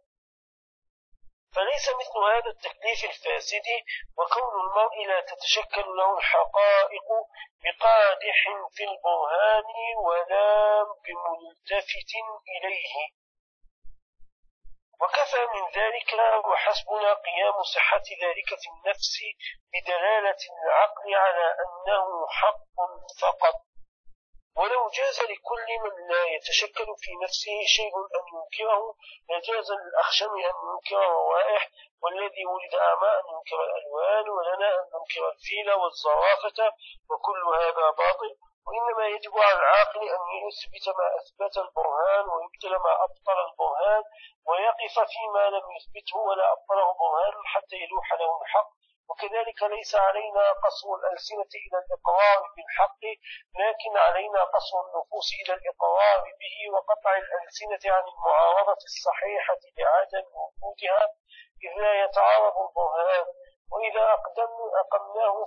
فليس مثل هذا التكليف الفاسد وكون المرء لا تتشكل له الحقائق بقادح في البرهان ولا بملتفت إليه. وكفى من ذلك وحسبنا قيام صحة ذلك في النفس بدلالة العقل على أنه حق فقط. ولو جاز لكل من لا يتشكل في نفسه شيء أن ينكره لجاز للأخشم أن ينكر الروائح، والذي ولد أعمى أن ينكر الألوان، ولنا أن ننكر الفيل والزرافة، وكل هذا باطل. وإنما يجب على العاقل أن يثبت ما أثبت البرهان ويبطل ما أبطل البرهان، ويقف فيما لم يثبته ولا أبطله برهان حتى يلوح له الحق. وكذلك ليس علينا قصر الألسنة إلى الإقرار بالحق، لكن علينا قصر النفوس إلى الإقرار به وقطع الألسنة عن المعارضة الصحيحة لعدم وجودها، إذ لا يتعارض البرهان. وإذا أقمناه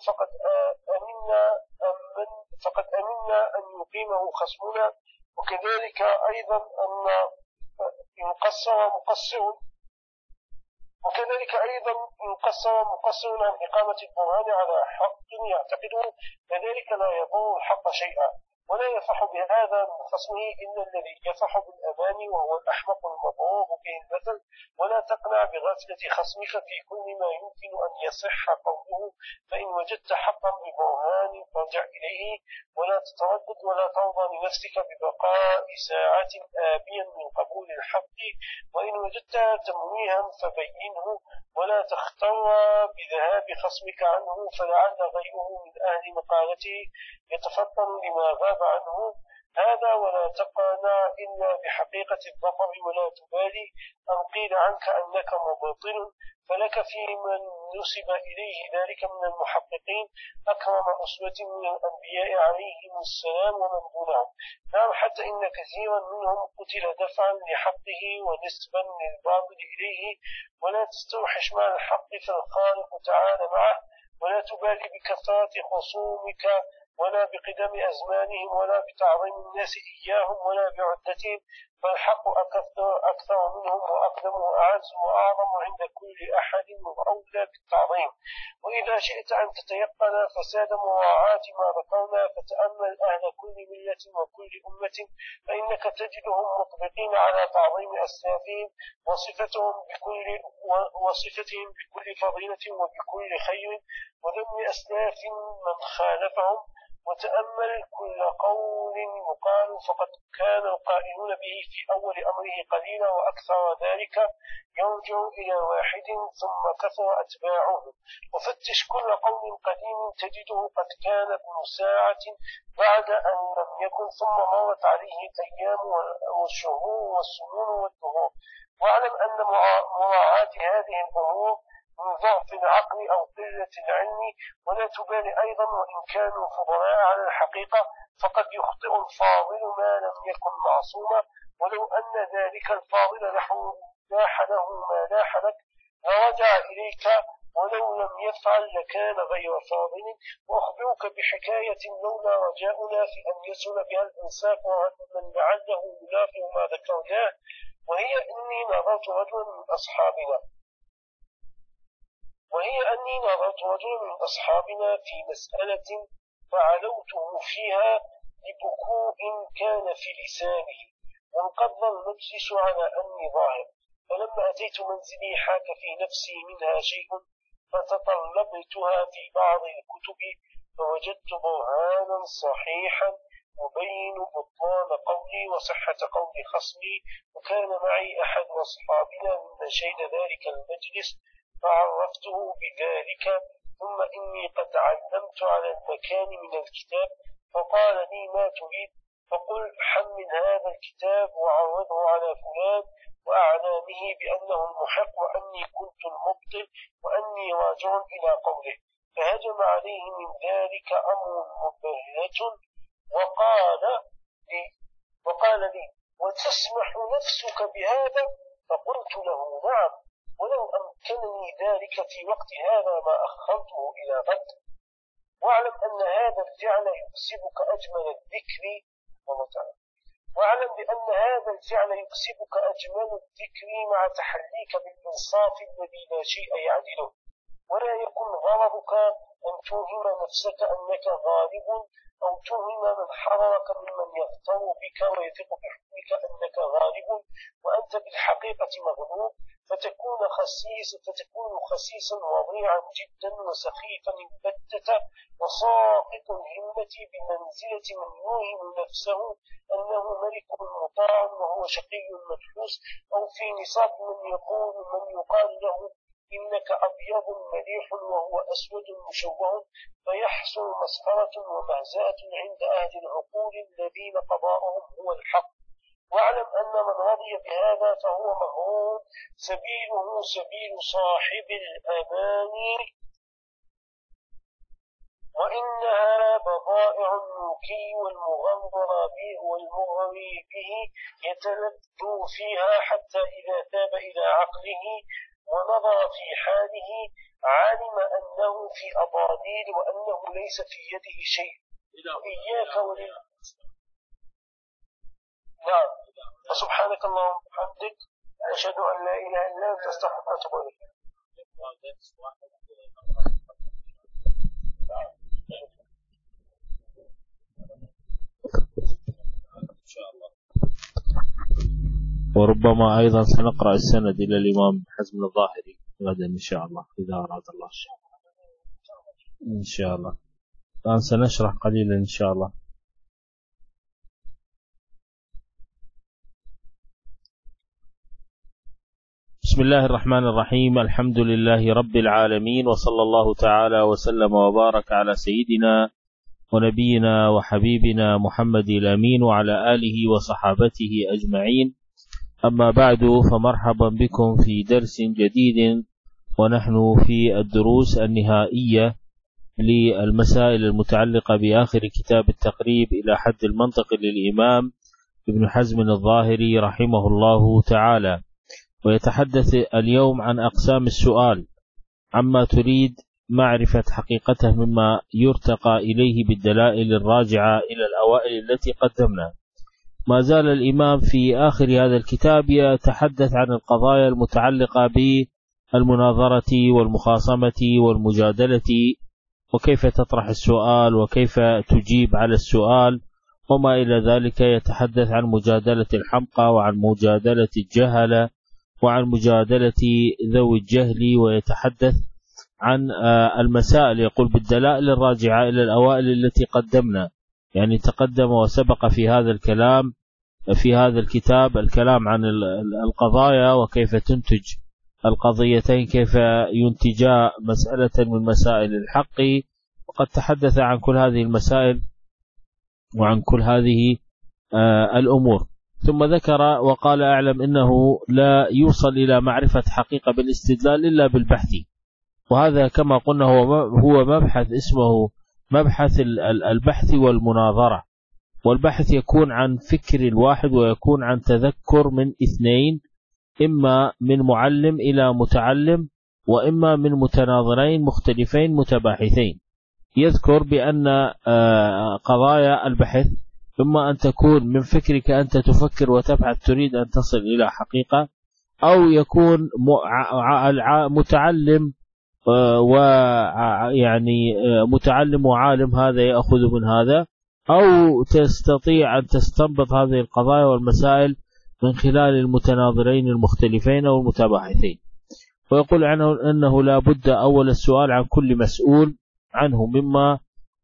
فقد أمنا أن يقيمه خصمنا. وكذلك أيضا أن إن قصر مقصر وكذلك أيضا يقصر مقصر عن إقامة البرهان على حق يعتقده، كذلك لا يضر الحق شيئا، ولا يفرح بهذا من خصمه إلا الذي يفرح بالأمان وهو الأحمق المضروب به المثل. ولا تقنع بغفلة خصمك في كل ما يمكن أن يصح قوله، فإن وجدت حقا ببرهان فارجع إليه، ولا تتردد ولا ترضى لنفسك ببقاء ساعة آبيا من قبول الحق، وإن وجدت تمويها فبينه، ولا تختر بذهاب خصمك عنه، فلعل غيره من أهل مقالته يتفطن لما غاب عنه هذا. ولا تقنع إلا بحقيقة الظفر، ولا تبالي أن قيل عنك أنك مبطل، فلك في من نسب إليه ذلك من المحققين أكرم أسوة من الأنبياء عليهم السلام ومن دونهم. نعم، حتى إن كثيرا منهم قتل دفعا لحقه ونسبا للباطل إليه. ولا تستوحش مع الحق فالخالق تعالى معه، ولا تبالي بكثرة خصومك ولا بقدم أزمانهم ولا بتعظيم الناس إياهم ولا بعدتهم، فالحق أكثر منهم وأقدم وأعز وأعظم عند كل أحد وأولى بالتعظيم. وإذا شئت أن تتيقن فساد مراعاة ما ذكرنا فتأمل أهل كل ملة وكل أمة، فإنك تجدهم مطبقين على تعظيم أسلافهم وصفتهم بكل فضيلة وبكل خير، وذم أسلاف من خالفهم. وتأمل كل قول يقال فقد كان القائلون به في أول أمره قليلا، وأكثر ذلك يرجع إلى واحد ثم كثر أتباعه. وفتش كل قول قديم تجده قد كان ابن ساعة بعد أن لم يكن، ثم مرت عليه الأيام والشهور والسنون والدهور. واعلم أن مراعاة هذه الأمور من ضعف العقل أو قلة العلم. ولا تبالي أيضا وإن كانوا فضلاء على الحقيقة، فقد يخطئ الفاضل ما لم يكن معصوما، ولو أن ذلك الفاضل لاح له ما لاح لك لرجع إليك، ولو لم يفعل لكان غير فاضل. وأخبرك بحكاية لولا رجاؤنا في أن يسهل بها الإنساف من لعله يلاقي ما ذكرناه، وهي أني نظرت رجلا من أصحابنا في مسألة فعلوته فيها ببكوء كان في لسانه، وانقض المجلس على أني ظاهر. فلما أتيت منزلي حاك في نفسي منها شيء، فتطلبتها في بعض الكتب، فوجدت برهانا صحيحا يبين بطلان قولي وصحة قول خصمي. وكان معي أحد أصحابنا ممن شهد ذلك المجلس، فعرفته بذلك، ثم إني قد علمت على المكان من الكتاب، فقال لي ما تريد؟ فقل حمل هذا الكتاب وعرضه على فلان وأعلامه بأنه المحق وأني كنت المبطل وأني راجع إلى قوله. فهجم عليه من ذلك أمر مبهج، وقال لي وتسمح نفسك بهذا؟ فقلت له نعم، ولو أمكنني ذلك في وقت هذا ما أخرته إلى غد. واعلم أن هذا الفعل يكسبك أجمل الذكر مع تحليك بالإنصاف الذي لا شيء يعدله. ولا يكن غرضك أن توهم نفسك أنك غالب، أو توهم من حررك ممن يغتر بك ويثق بحكمك أنك غالب وأنت بالحقيقة مغلوب، فتكون خسيسا وضيعا جدا وسخيفا البتة وساقط الهمة بمنزلة من يوهم نفسه أنه ملك مطاع وهو شقي منحوس، أو في نصاب من يقال له إنك أبيض مليح وهو أسود مشوه، فيحصل مسخرة ومهزأة عند أهل العقول الذين قضاؤهم هو الحق. واعلم أن من رضي بهذا فهو مغرور، سبيله سبيل صاحب الأمان، وإنها بضائع الملكي والمغري به يتلذ فيها، حتى إذا تاب إلى عقله ونظر في حاله علم أنه في أضاليل وأنه ليس في يده شيء. إياك نعم. فسبحانك اللهم وبحمدك أشهد أن لا إله إلا أنت أستغفرك وأتوب إليك. إن شاء الله. وربما أيضا سنقرأ السند إلى الإمام حزم الظاهري غدا إن شاء الله إذا أراد الله إن شاء الله. الآن سنشرح قليلا إن شاء الله. بسم الله الرحمن الرحيم. الحمد لله رب العالمين، وصلى الله تعالى وسلم وبارك على سيدنا ونبينا وحبيبنا محمد الأمين وعلى آله وصحابته أجمعين. أما بعد، فمرحبا بكم في درس جديد، ونحن في الدروس النهائية للمسائل المتعلقة بآخر كتاب التقريب إلى حد المنطق للإمام ابن حزم الظاهري رحمه الله تعالى. ويتحدث اليوم عن أقسام السؤال، عما تريد معرفة حقيقته مما يرتقى إليه بالدلائل الراجعة إلى الأوائل التي قدمنا. ما زال الإمام في آخر هذا الكتاب يتحدث عن القضايا المتعلقة بالمناظرة والمخاصمة والمجادلة، وكيف تطرح السؤال وكيف تجيب على السؤال وما إلى ذلك. يتحدث عن مجادلة الحمقى وعن مجادلة الجهلة وعن مجادلة ذوي الجهل، ويتحدث عن المسائل، يقول بالدلائل الراجعة إلى الأوائل التي قدمنا. يعني تقدم وسبق في هذا الكلام في هذا الكتاب الكلام عن القضايا وكيف تنتج القضيتين، كيف ينتجا مسألة من مسائل الحق، وقد تحدث عن كل هذه المسائل وعن كل هذه الأمور. ثم ذكر وقال: أعلم أنه لا يوصل إلى معرفة حقيقة بالاستدلال إلا بالبحث. وهذا كما قلنا هو مبحث اسمه مبحث البحث والمناظرة. والبحث يكون عن فكر واحد، ويكون عن تذكر من اثنين، إما من معلم إلى متعلم، وإما من متناظرين مختلفين متباحثين. يذكر بأن قضايا البحث إما أن تكون من فكرك أنت تفكر وتبحث تريد أن تصل إلى حقيقة، أو يكون متعلم ويعني متعلم وعالم هذا يأخذ من هذا، أو تستطيع أن تستنبط هذه القضايا والمسائل من خلال المتناظرين المختلفين أو المتباحثين. ويقول عنه أنه لا بد أول السؤال عن كل مسؤول عنه مما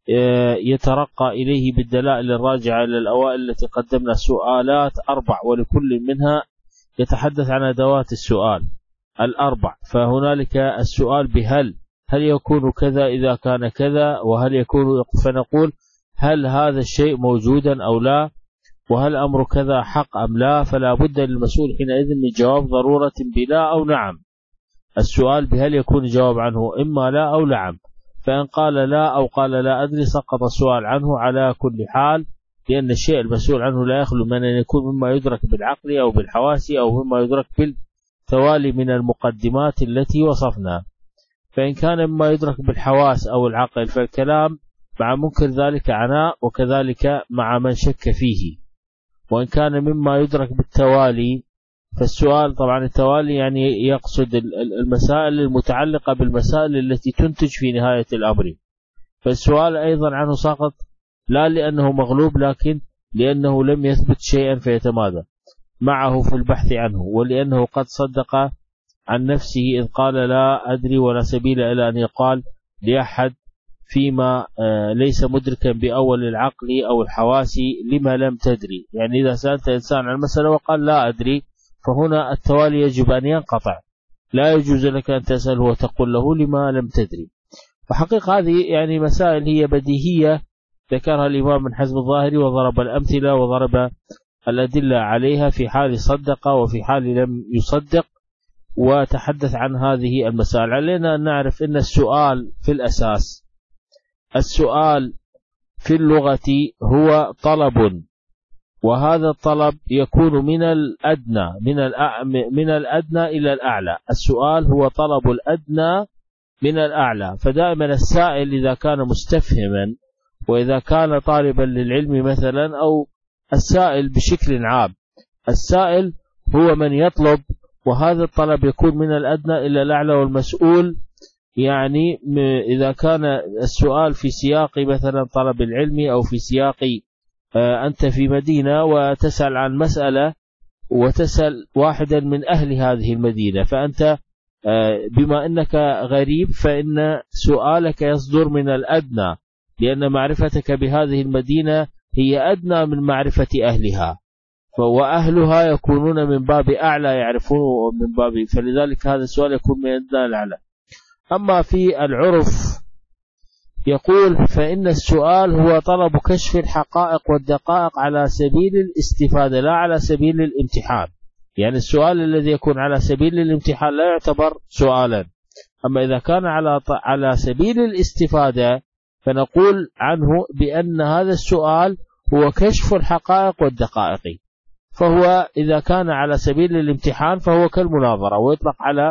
يترقى إليه بالدلائل الراجعة إلى الأوائل التي قدمنا سؤالات 4، ولكل منها يتحدث عن أدوات السؤال 4. فهنالك السؤال هل يكون كذا إذا كان كذا، وهل يكون، فنقول هل هذا الشيء موجودا أو لا، وهل أمر كذا حق أم لا. فلا بد للمسؤول حينئذ من جواب ضرورة بلا أو نعم. السؤال بهل يكون جواب عنه إما لا أو نعم، فإن قال لا أو قال لا أدري سقط السؤال عنه على كل حال، لأن الشيء المسؤول عنه لا يخلو من أن يكون مما يدرك بالعقل أو بالحواس أو مما يدرك بالتوالي من المقدمات التي وصفنا. فإن كان مما يدرك بالحواس أو العقل فالكلام مع منكر ذلك عناء، وكذلك مع من شك فيه. وإن كان مما يدرك بالتوالي فالسؤال طبعا التوالي يعني يقصد المسائل المتعلقة بالمسائل التي تنتج في نهاية الأمر، فالسؤال أيضا عنه ساقط، لا لأنه مغلوب لكن لأنه لم يثبت شيئا فيتمادى معه في البحث عنه، ولأنه قد صدق عن نفسه إذ قال لا أدري ولا سبيل إلى أن يقال لأحد فيما ليس مدركا بأول العقل أو الحواس لما لم تدري. يعني إذا سألت إنسان عن المسألة وقال لا أدري، فهنا التوالي يجب أن ينقطع، لا يجوز لك أن تسأله وتقول له لما لم تدري. وحقيقة هذه يعني مسائل هي بديهية ذكرها الإمام ابن حزم الظاهري، وضرب الأمثلة وضرب الأدلة عليها في حال صدق وفي حال لم يصدق، وتحدث عن هذه المسائل. علينا أن نعرف أن السؤال في الأساس، السؤال في اللغة هو طلب، وهذا الطلب يكون من الأدنى إلى الأعلى. السؤال هو طلب الأدنى من الأعلى. فدائما السائل إذا كان مستفهما، وإذا كان طالبا للعلم مثلا، أو السائل بشكل عام، السائل هو من يطلب وهذا الطلب يكون من الأدنى إلى الأعلى. والمسؤول يعني إذا كان السؤال في سياق مثلا طلب العلمي أو في سياق أنت في مدينة وتسأل عن مسألة وتسأل واحدا من أهل هذه المدينة، فأنت بما أنك غريب فإن سؤالك يصدر من الأدنى، لأن معرفتك بهذه المدينة هي أدنى من معرفة أهلها، وأهلها يكونون من باب أعلى يعرفون من باب، فلذلك هذا السؤال يكون من أدنى الأعلى. أما في العرف يقول فإن السؤال هو طلب كشف الحقائق والدقائق على سبيل الاستفادة لا على سبيل الامتحان. يعني السؤال الذي يكون على سبيل الامتحان لا يعتبر سؤالا، أما إذا كان على سبيل الاستفادة فنقول عنه بأن هذا السؤال هو كشف الحقائق والدقائق. فهو إذا كان على سبيل الامتحان فهو كالمناظرة، ويطلق على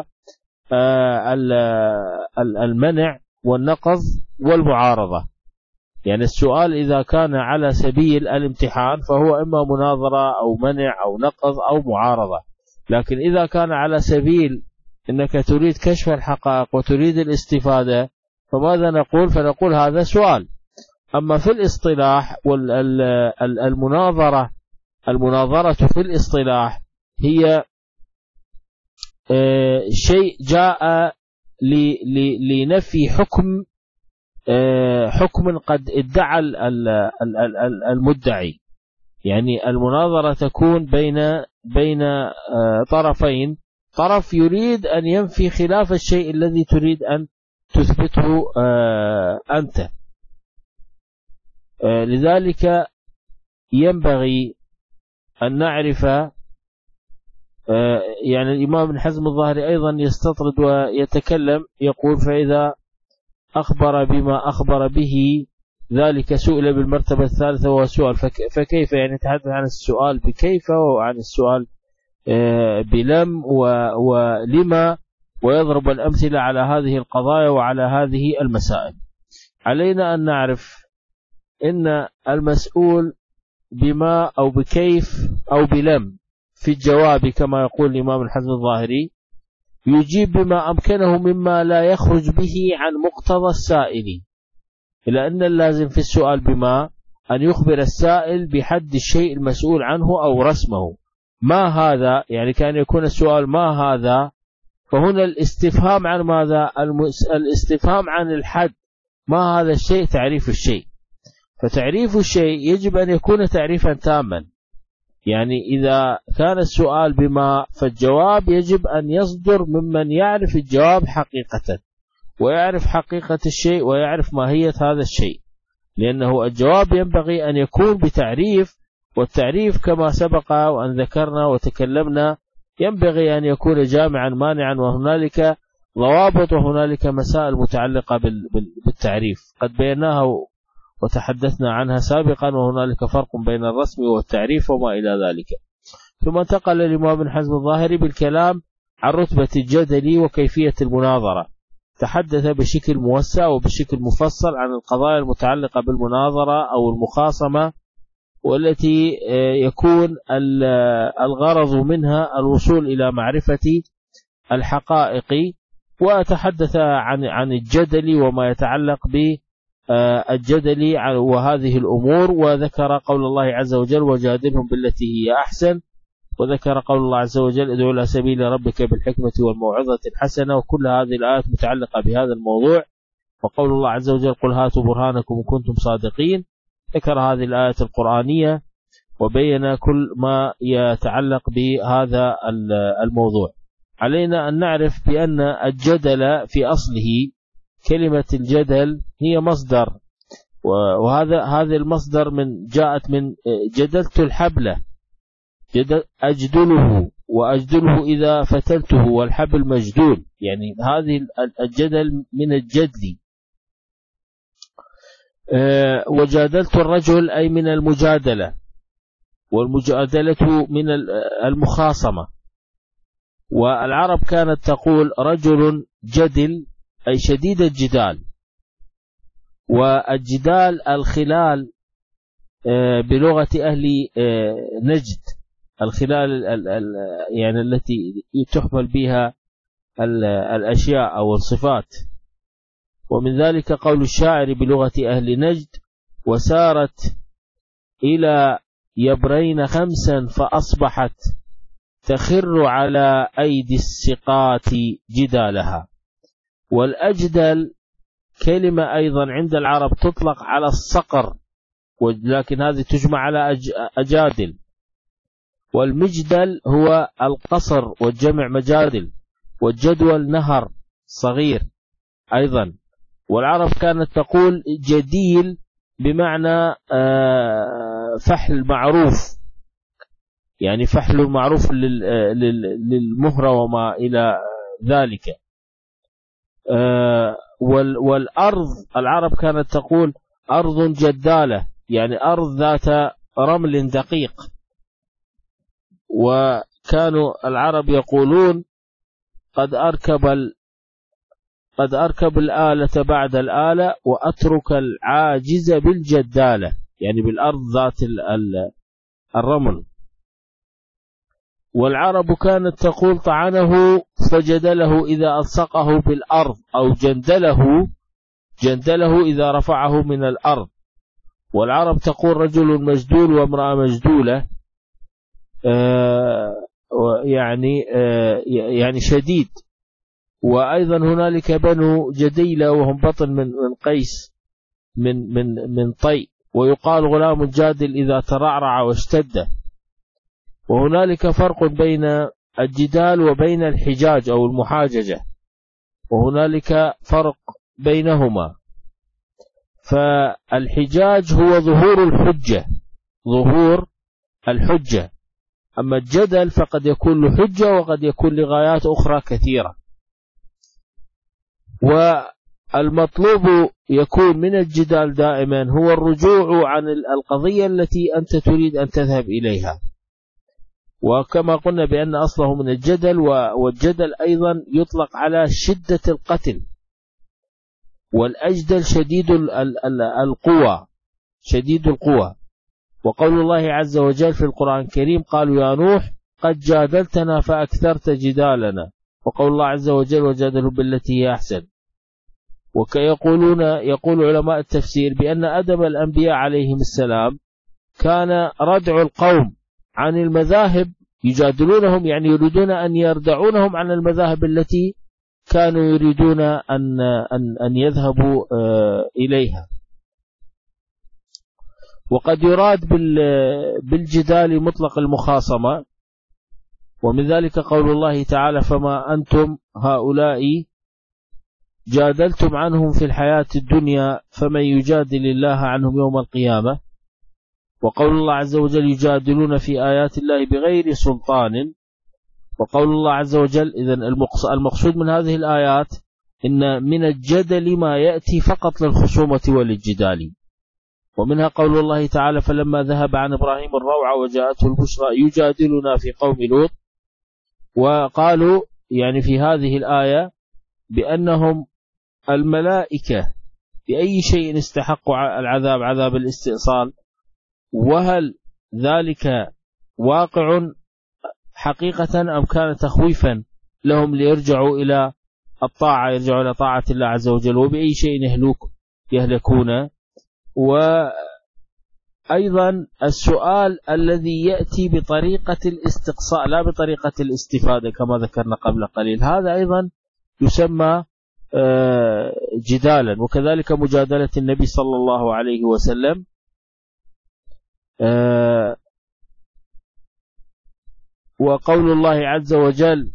المنع والنقض والمعارضة. يعني السؤال إذا كان على سبيل الامتحان فهو إما مناظرة أو منع أو نقض أو معارضة. لكن إذا كان على سبيل أنك تريد كشف الحقائق وتريد الاستفادة فماذا نقول؟ فنقول هذا سؤال. أما في الاصطلاح المناظرة في الاصطلاح هي شيء جاء لنفي حكم قد ادعى المدعي. يعني المناظرة تكون بين طرفين، طرف يريد أن ينفي خلاف الشيء الذي تريد أن تثبته أنت. لذلك ينبغي أن نعرف، يعني الإمام ابن حزم الظاهري أيضا يستطرد ويتكلم يقول فإذا أخبر بما أخبر به ذلك سئل بالمرتبة الثالثة وهو سؤال. فكيف؟ يعني يتحدث عن السؤال بكيف وعن السؤال بلم ولما، ويضرب الأمثلة على هذه القضايا وعلى هذه المسائل. علينا أن نعرف إن المسؤول بما أو بكيف أو بلم في الجواب كما يقول الإمام الحزم الظاهري يجيب بما أمكنه مما لا يخرج به عن مقتضى السائل، إلا أن اللازم في السؤال بما أن يخبر السائل بحد الشيء المسؤول عنه أو رسمه. ما هذا؟ يعني كان يكون السؤال ما هذا، فهنا الاستفهام عن ماذا؟ الاستفهام عن الحد. ما هذا الشيء؟ تعريف الشيء. فتعريف الشيء يجب أن يكون تعريفا تاما. يعني إذا كان السؤال بما فالجواب يجب أن يصدر ممن يعرف الجواب حقيقة، ويعرف حقيقة الشيء ويعرف ماهية هذا الشيء، لأنه الجواب ينبغي أن يكون بتعريف، والتعريف كما سبق وأن ذكرنا وتكلمنا ينبغي أن يكون جامعا مانعا، وهنالك ضوابط وهنالك مسائل متعلقة بالتعريف قد بيناها وتحدثنا عنها سابقا، وهنالك فرق بين الرسم والتعريف وما إلى ذلك. ثم انتقل الإمام ابن حزم الظاهري بالكلام عن رتبة الجدل وكيفية المناظرة. تحدث بشكل موسع وبشكل مفصل عن القضايا المتعلقة بالمناظرة أو المخاصمة، والتي يكون الغرض منها الوصول إلى معرفة الحقائق. وتحدث عن الجدل وما يتعلق بالجدل وهذه الأمور، وذكر قول الله عز وجل وجادلهم بالتي هي أحسن، وذكر قول الله عز وجل ادعو إلى سبيل ربك بالحكمة والموعظة الحسنة، وكل هذه الآيات متعلقة بهذا الموضوع. وقول الله عز وجل قل هاتوا برهانكم إن كنتم صادقين، ذكر هذه الآيات القرآنية وبين كل ما يتعلق بهذا الموضوع. علينا أن نعرف بأن الجدل في أصله كلمة الجدل هي مصدر، وهذا المصدر جاءت من جدلت الحبل، أجدله، وأجدله إذا فتلته، والحبل مجدول، يعني هذه الجدل من الجدل. وجادلت الرجل أي من المجادلة، والمجادلة من المخاصمة. والعرب كانت تقول رجل جدل أي شديد الجدال، والجدال الخلال بلغة أهل نجد، الخلال يعني التي تحمل بها الأشياء أو الصفات. ومن ذلك قول الشاعر بلغة أهل نجد: وسارت إلى يبرين خمسا فأصبحت تخر على أيدي السقات جدالها. والأجدل كلمة أيضا عند العرب تطلق على الصقر، ولكن هذه تجمع على أجادل. والمجدل هو القصر والجمع مجادل، والجدول نهر صغير أيضا. والعرب كانت تقول جديل بمعنى فحل معروف، يعني فحل معروف للمهرة وما إلى ذلك. والأرض العرب كانت تقول أرض جدالة، يعني أرض ذات رمل دقيق. وكانوا العرب يقولون قد أركب الآلة بعد الآلة وأترك العاجز بالجدالة، يعني بالأرض ذات الرمل. والعرب كانت تقول طعنه فجدله إذا ألصقه بالأرض، أو جندله إذا رفعه من الأرض. والعرب تقول رجل مجدول وامرأة مجدولة، يعني شديد. وأيضا هنالك بنو جديلة وهم بطن من قيس من طي، ويقال غلام جادل إذا ترعرع واشتد. وهنالك فرق بين الجدال وبين الحجاج أو المحاججة، وهنالك فرق بينهما. فالحجاج هو ظهور الحجة، أما الجدل فقد يكون له حجة وقد يكون لغايات أخرى كثيرة. والمطلوب يكون من الجدال دائما هو الرجوع عن القضية التي أنت تريد أن تذهب إليها. وكما قلنا بأن أصله من الجدل، والجدل أيضا يطلق على شدة القتل. والأجدل شديد القوى. وقول الله عز وجل في القرآن الكريم: قالوا يا نوح قد جادلتنا فأكثرت جدالنا. وقول الله عز وجل: وجادلوا بالتي هي أحسن. يقول علماء التفسير بأن أدب الأنبياء عليهم السلام كان ردع القوم عن المذاهب، يجادلونهم يعني يريدون أن يردعونهم عن المذاهب التي كانوا يريدون أن يذهبوا إليها. وقد يراد بالجدال مطلق المخاصمة. ومن ذلك قول الله تعالى: فما أنتم هؤلاء جادلتم عنهم في الحياة الدنيا فمن يجادل الله عنهم يوم القيامة. وقول الله عز وجل: يجادلون في آيات الله بغير سلطان. وقول الله عز وجل: إذن المقصود من هذه الآيات إن من الجدل ما يأتي فقط للخصومة وللجدال. ومنها قول الله تعالى: فلما ذهب عن إبراهيم الروع وجاءته البشرى يجادلنا في قوم لوط. وقالوا يعني في هذه الآية بأنهم الملائكة بأي شيء استحقوا العذاب، عذاب الاستئصال، وهل ذلك واقع حقيقة أم كان تخويفا لهم ليرجعوا إلى الطاعة، يرجعوا إلى طاعة الله عز وجل، وبأي شيء يهلكون. وأيضا السؤال الذي يأتي بطريقة الاستقصاء لا بطريقة الاستفادة كما ذكرنا قبل قليل، هذا أيضا يسمى جدالا. وكذلك مجادلة النبي صلى الله عليه وسلم وقول الله عز وجل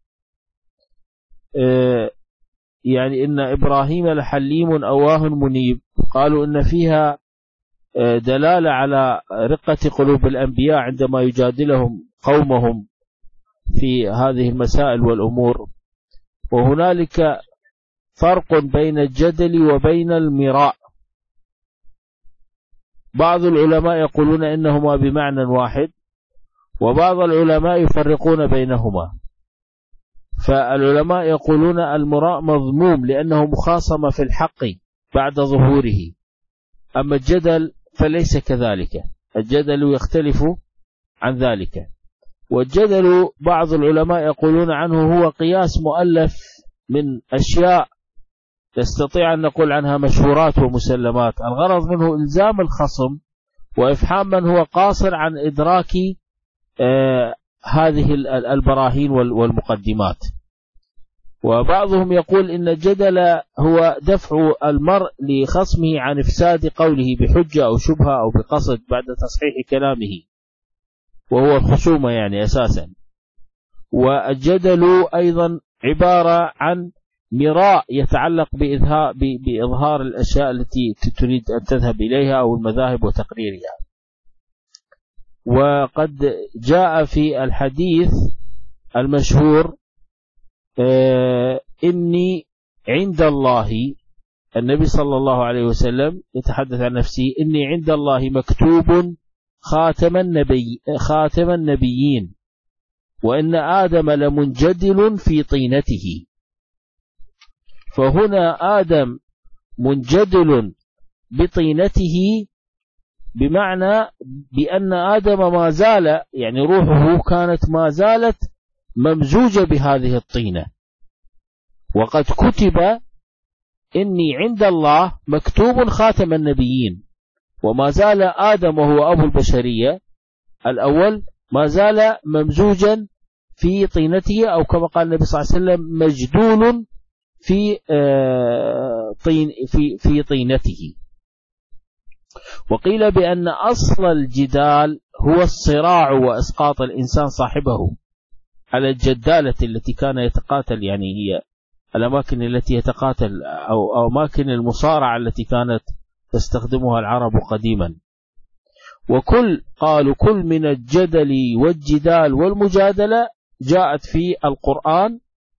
يعني إن إبراهيم لحليم أواه منيب. قالوا إن فيها دلالة على رقة قلوب الأنبياء عندما يجادلهم قومهم في هذه المسائل والأمور. وهنالك فرق بين الجدل وبين المراء. بعض العلماء يقولون إنهما بمعنى واحد، وبعض العلماء يفرقون بينهما. فالعلماء يقولون المراء مذموم لأنه مخاصمة في الحق بعد ظهوره، أما الجدل فليس كذلك، الجدل يختلف عن ذلك. والجدل بعض العلماء يقولون عنه هو قياس مؤلف من أشياء تستطيع أن نقول عنها مشهورات ومسلمات، الغرض منه إلزام الخصم وإفحام من هو قاصر عن إدراك هذه البراهين والمقدمات. وبعضهم يقول إن الجدل هو دفع المرء لخصمه عن إفساد قوله بحجة أو شبهة أو بقصد بعد تصحيح كلامه، وهو الخصومة يعني أساسا. والجدل أيضا عبارة عن مراء يتعلق بإظهار الأشياء التي تريد أن تذهب إليها أو المذاهب وتقريرها. وقد جاء في الحديث المشهور إني عند الله، النبي صلى الله عليه وسلم يتحدث عن نفسه: إني عند الله مكتوب خاتم النبيين، وإن آدم لمنجدل في طينته. فهنا آدم منجدل بطينته بمعنى بأن آدم ما زال، يعني روحه كانت ما زالت ممزوجة بهذه الطينة. وقد كتب إني عند الله مكتوب خاتم النبيين، وما زال آدم وهو أبو البشرية الأول ما زال ممزوجا في طينته، أو كما قال النبي صلى الله عليه وسلم مجدول في طينته. وقيل بأن أصل الجدال هو الصراع وإسقاط الإنسان صاحبه على الجدالة التي كان يتقاتل، يعني هي الأماكن التي يتقاتل أو أماكن المصارعة التي كانت تستخدمها العرب قديما. قالوا كل من الجدل والجدال والمجادلة جاءت في القرآن،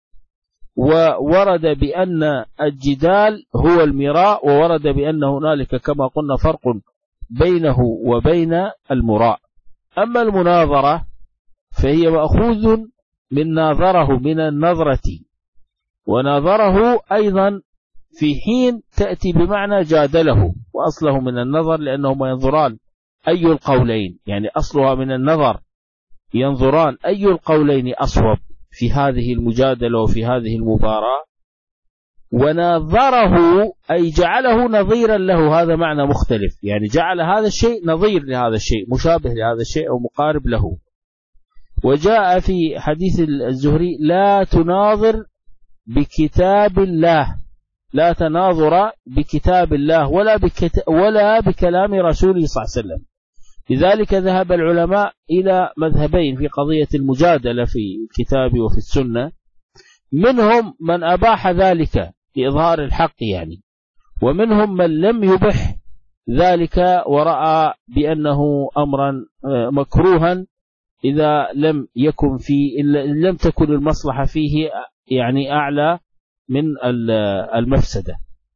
وورد بأن الجدال هو المراء، وورد بأن هنالك كما قلنا فرق بينه وبين المراء. أما المناظرة فهي مأخوذ من ناظره من النظرة، وناظره أيضا في حين تأتي بمعنى جادله، وأصله من النظر لأنهما ينظران أي القولين، يعني أصلها من النظر، ينظران أي القولين أصوب في هذه المجادلة وفي هذه المباراة. وناظره أي جعله نظيرا له، هذا معنى مختلف، يعني جعل هذا الشيء نظير لهذا الشيء، مشابه لهذا الشيء أو مقارب له. وجاء في حديث الزهري: لا تناظر بكتاب الله، لا تناظر بكتاب الله ولا بكلام رسوله صلى الله عليه وسلم. لذلك ذهب العلماء إلى مذهبين في قضية المجادلة في الكتاب وفي السنة، منهم من أباح ذلك لإظهار الحق يعني، ومنهم من لم يبح ذلك ورأى بأنه أمرا مكروها إذا لم تكن المصلحة فيه يعني أعلى من المفسدة.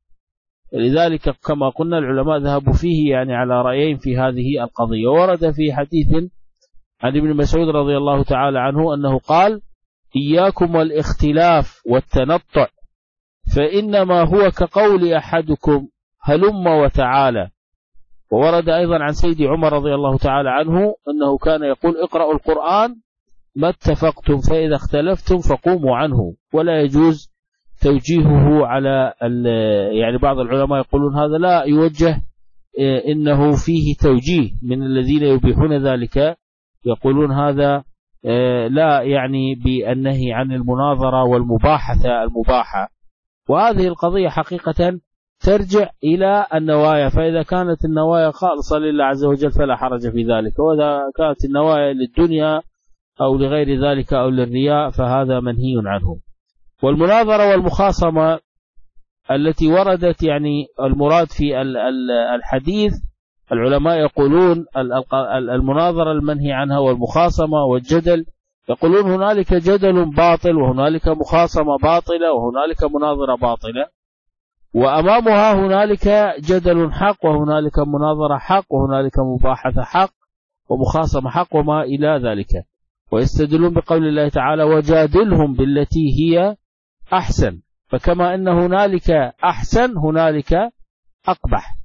لذلك كما قلنا العلماء ذهبوا فيه يعني على رأيين في هذه القضية. ورد في حديث عن ابن مسعود رضي الله تعالى عنه أنه قال: إياكم والاختلاف والتنطع، فإنما هو كقول أحدكم هلم وتعالى. وورد أيضا عن سيدي عمر رضي الله تعالى عنه أنه كان يقول: اقرأوا القرآن ما اتفقتم، فإذا اختلفتم فقوموا عنه. ولا يجوز توجيهه على يعني بعض العلماء يقولون هذا لا يوجه، إنه فيه توجيه من الذين يبيحون ذلك، يقولون هذا لا يعني بالنهي عن المناظرة والمباحثة المباحة. وهذه القضية حقيقة ترجع إلى النوايا، فإذا كانت النوايا خالصة لله عز وجل فلا حرج في ذلك، وإذا كانت النوايا للدنيا أو لغير ذلك أو للرياء فهذا منهي عنه. والمناظرة والمخاصمة التي وردت يعني المراد في الحديث، العلماء يقولون المناظرة المنهي عنها والمخاصمة والجدل، يقولون هنالك جدل باطل وهنالك مخاصمة باطلة وهنالك مناظرة باطلة، وأمامها هنالك جدل حق وهنالك مناظرة حق وهنالك مباحثة حق ومخاصمة حق وما إلى ذلك. ويستدلون بقول الله تعالى: وجادلهم بالتي هي أحسن، فكما أن هنالك أحسن هنالك أقبح.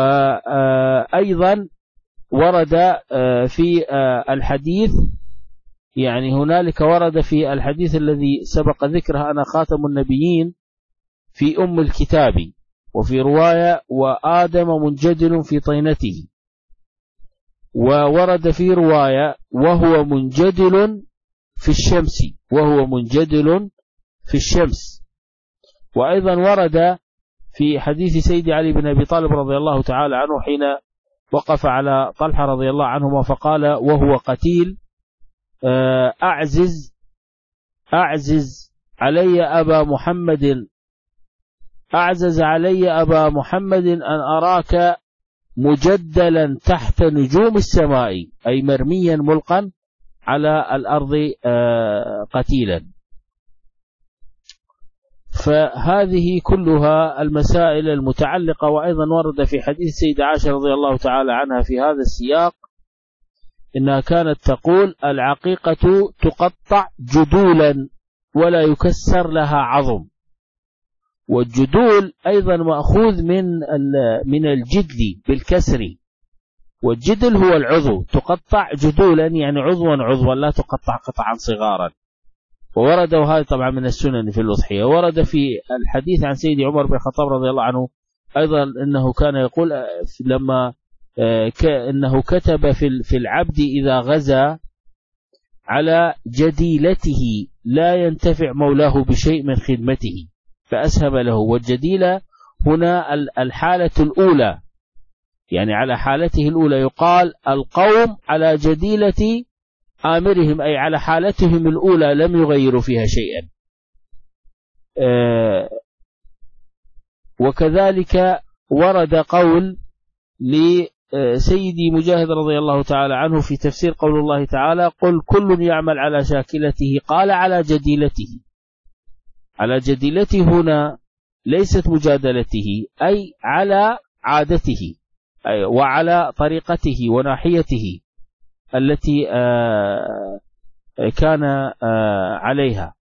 وأيضا ورد في الحديث يعني هنالك ورد في الحديث الذي سبق ذكره أنا خاتم النبيين في أم الكتاب، وفي رواية وآدم منجدل في طينته، وورد في رواية وهو منجدل في الشمس، وهو منجدل في الشمس. وأيضا ورد في حديث سيد علي بن أبي طالب رضي الله تعالى عنه حين وقف على طلحة رضي الله عنهما فقال وهو قتيل أعزز علي أبا محمد أن أراك مجدلا تحت نجوم السماء، أي مرميا ملقا على الأرض قتيلا. فهذه كلها المسائل المتعلقة. وأيضا ورد في حديث سيدة عائشة رضي الله تعالى عنها في هذا السياق إنها كانت تقول العقيقة تقطع جدولا ولا يكسر لها عظم. والجدول أيضا مأخوذ من الجدل بالكسر، والجدل هو العضو، تقطع جدولا يعني عضوا لا تقطع قطعا صغارا. وورد وهذا طبعا من السنن في الأضحية. ورد في الحديث عن سيدي عمر بن الخطاب رضي الله عنه أيضا أنه كان يقول لما أنه كتب في العبد إذا غزا على جديلته لا ينتفع مولاه بشيء من خدمته فأسهم له. والجديلة هنا الحالة الأولى، يعني على حالته الأولى، يقال القوم على جديلة آمرهم، أي على حالتهم الأولى لم يغيروا فيها شيئا. وكذلك ورد قول لسيدي مجاهد رضي الله تعالى عنه في تفسير قول الله تعالى قل كل يعمل على شاكلته، قال على جديلته. على جديلته هنا ليست مجادلته، أي على عادته وعلى طريقته وناحيته التي كان عليها.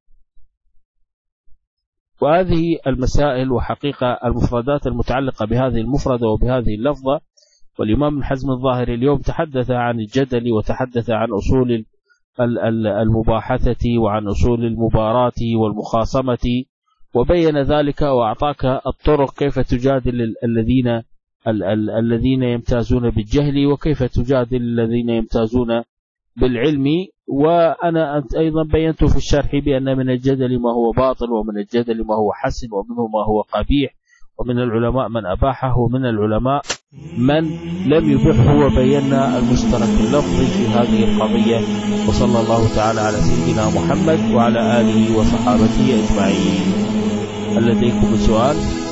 وهذه المسائل وحقيقة المفردات المتعلقة بهذه المفردة وبهذه اللفظة. والإمام ابن حزم الظاهري اليوم تحدث عن الجدل وتحدث عن أصول المباحثة وعن أصول المباراة والمخاصمة، وبين ذلك وأعطاك الطرق كيف تجادل الذين يمتازون بالجهل وكيف تجادل الذين يمتازون بالعلم. وأنا أيضا بينت في الشرح بأن من الجدل ما هو باطل، ومن الجدل ما هو حسن، ومنه ما هو قبيح، ومن العلماء من أباحه ومن العلماء من لم يبحه، وبينا المشترك اللفظي في هذه القضية. وصلى الله تعالى على سيدنا محمد وعلى آله وصحابته أجمعين. هل لديكم سؤال؟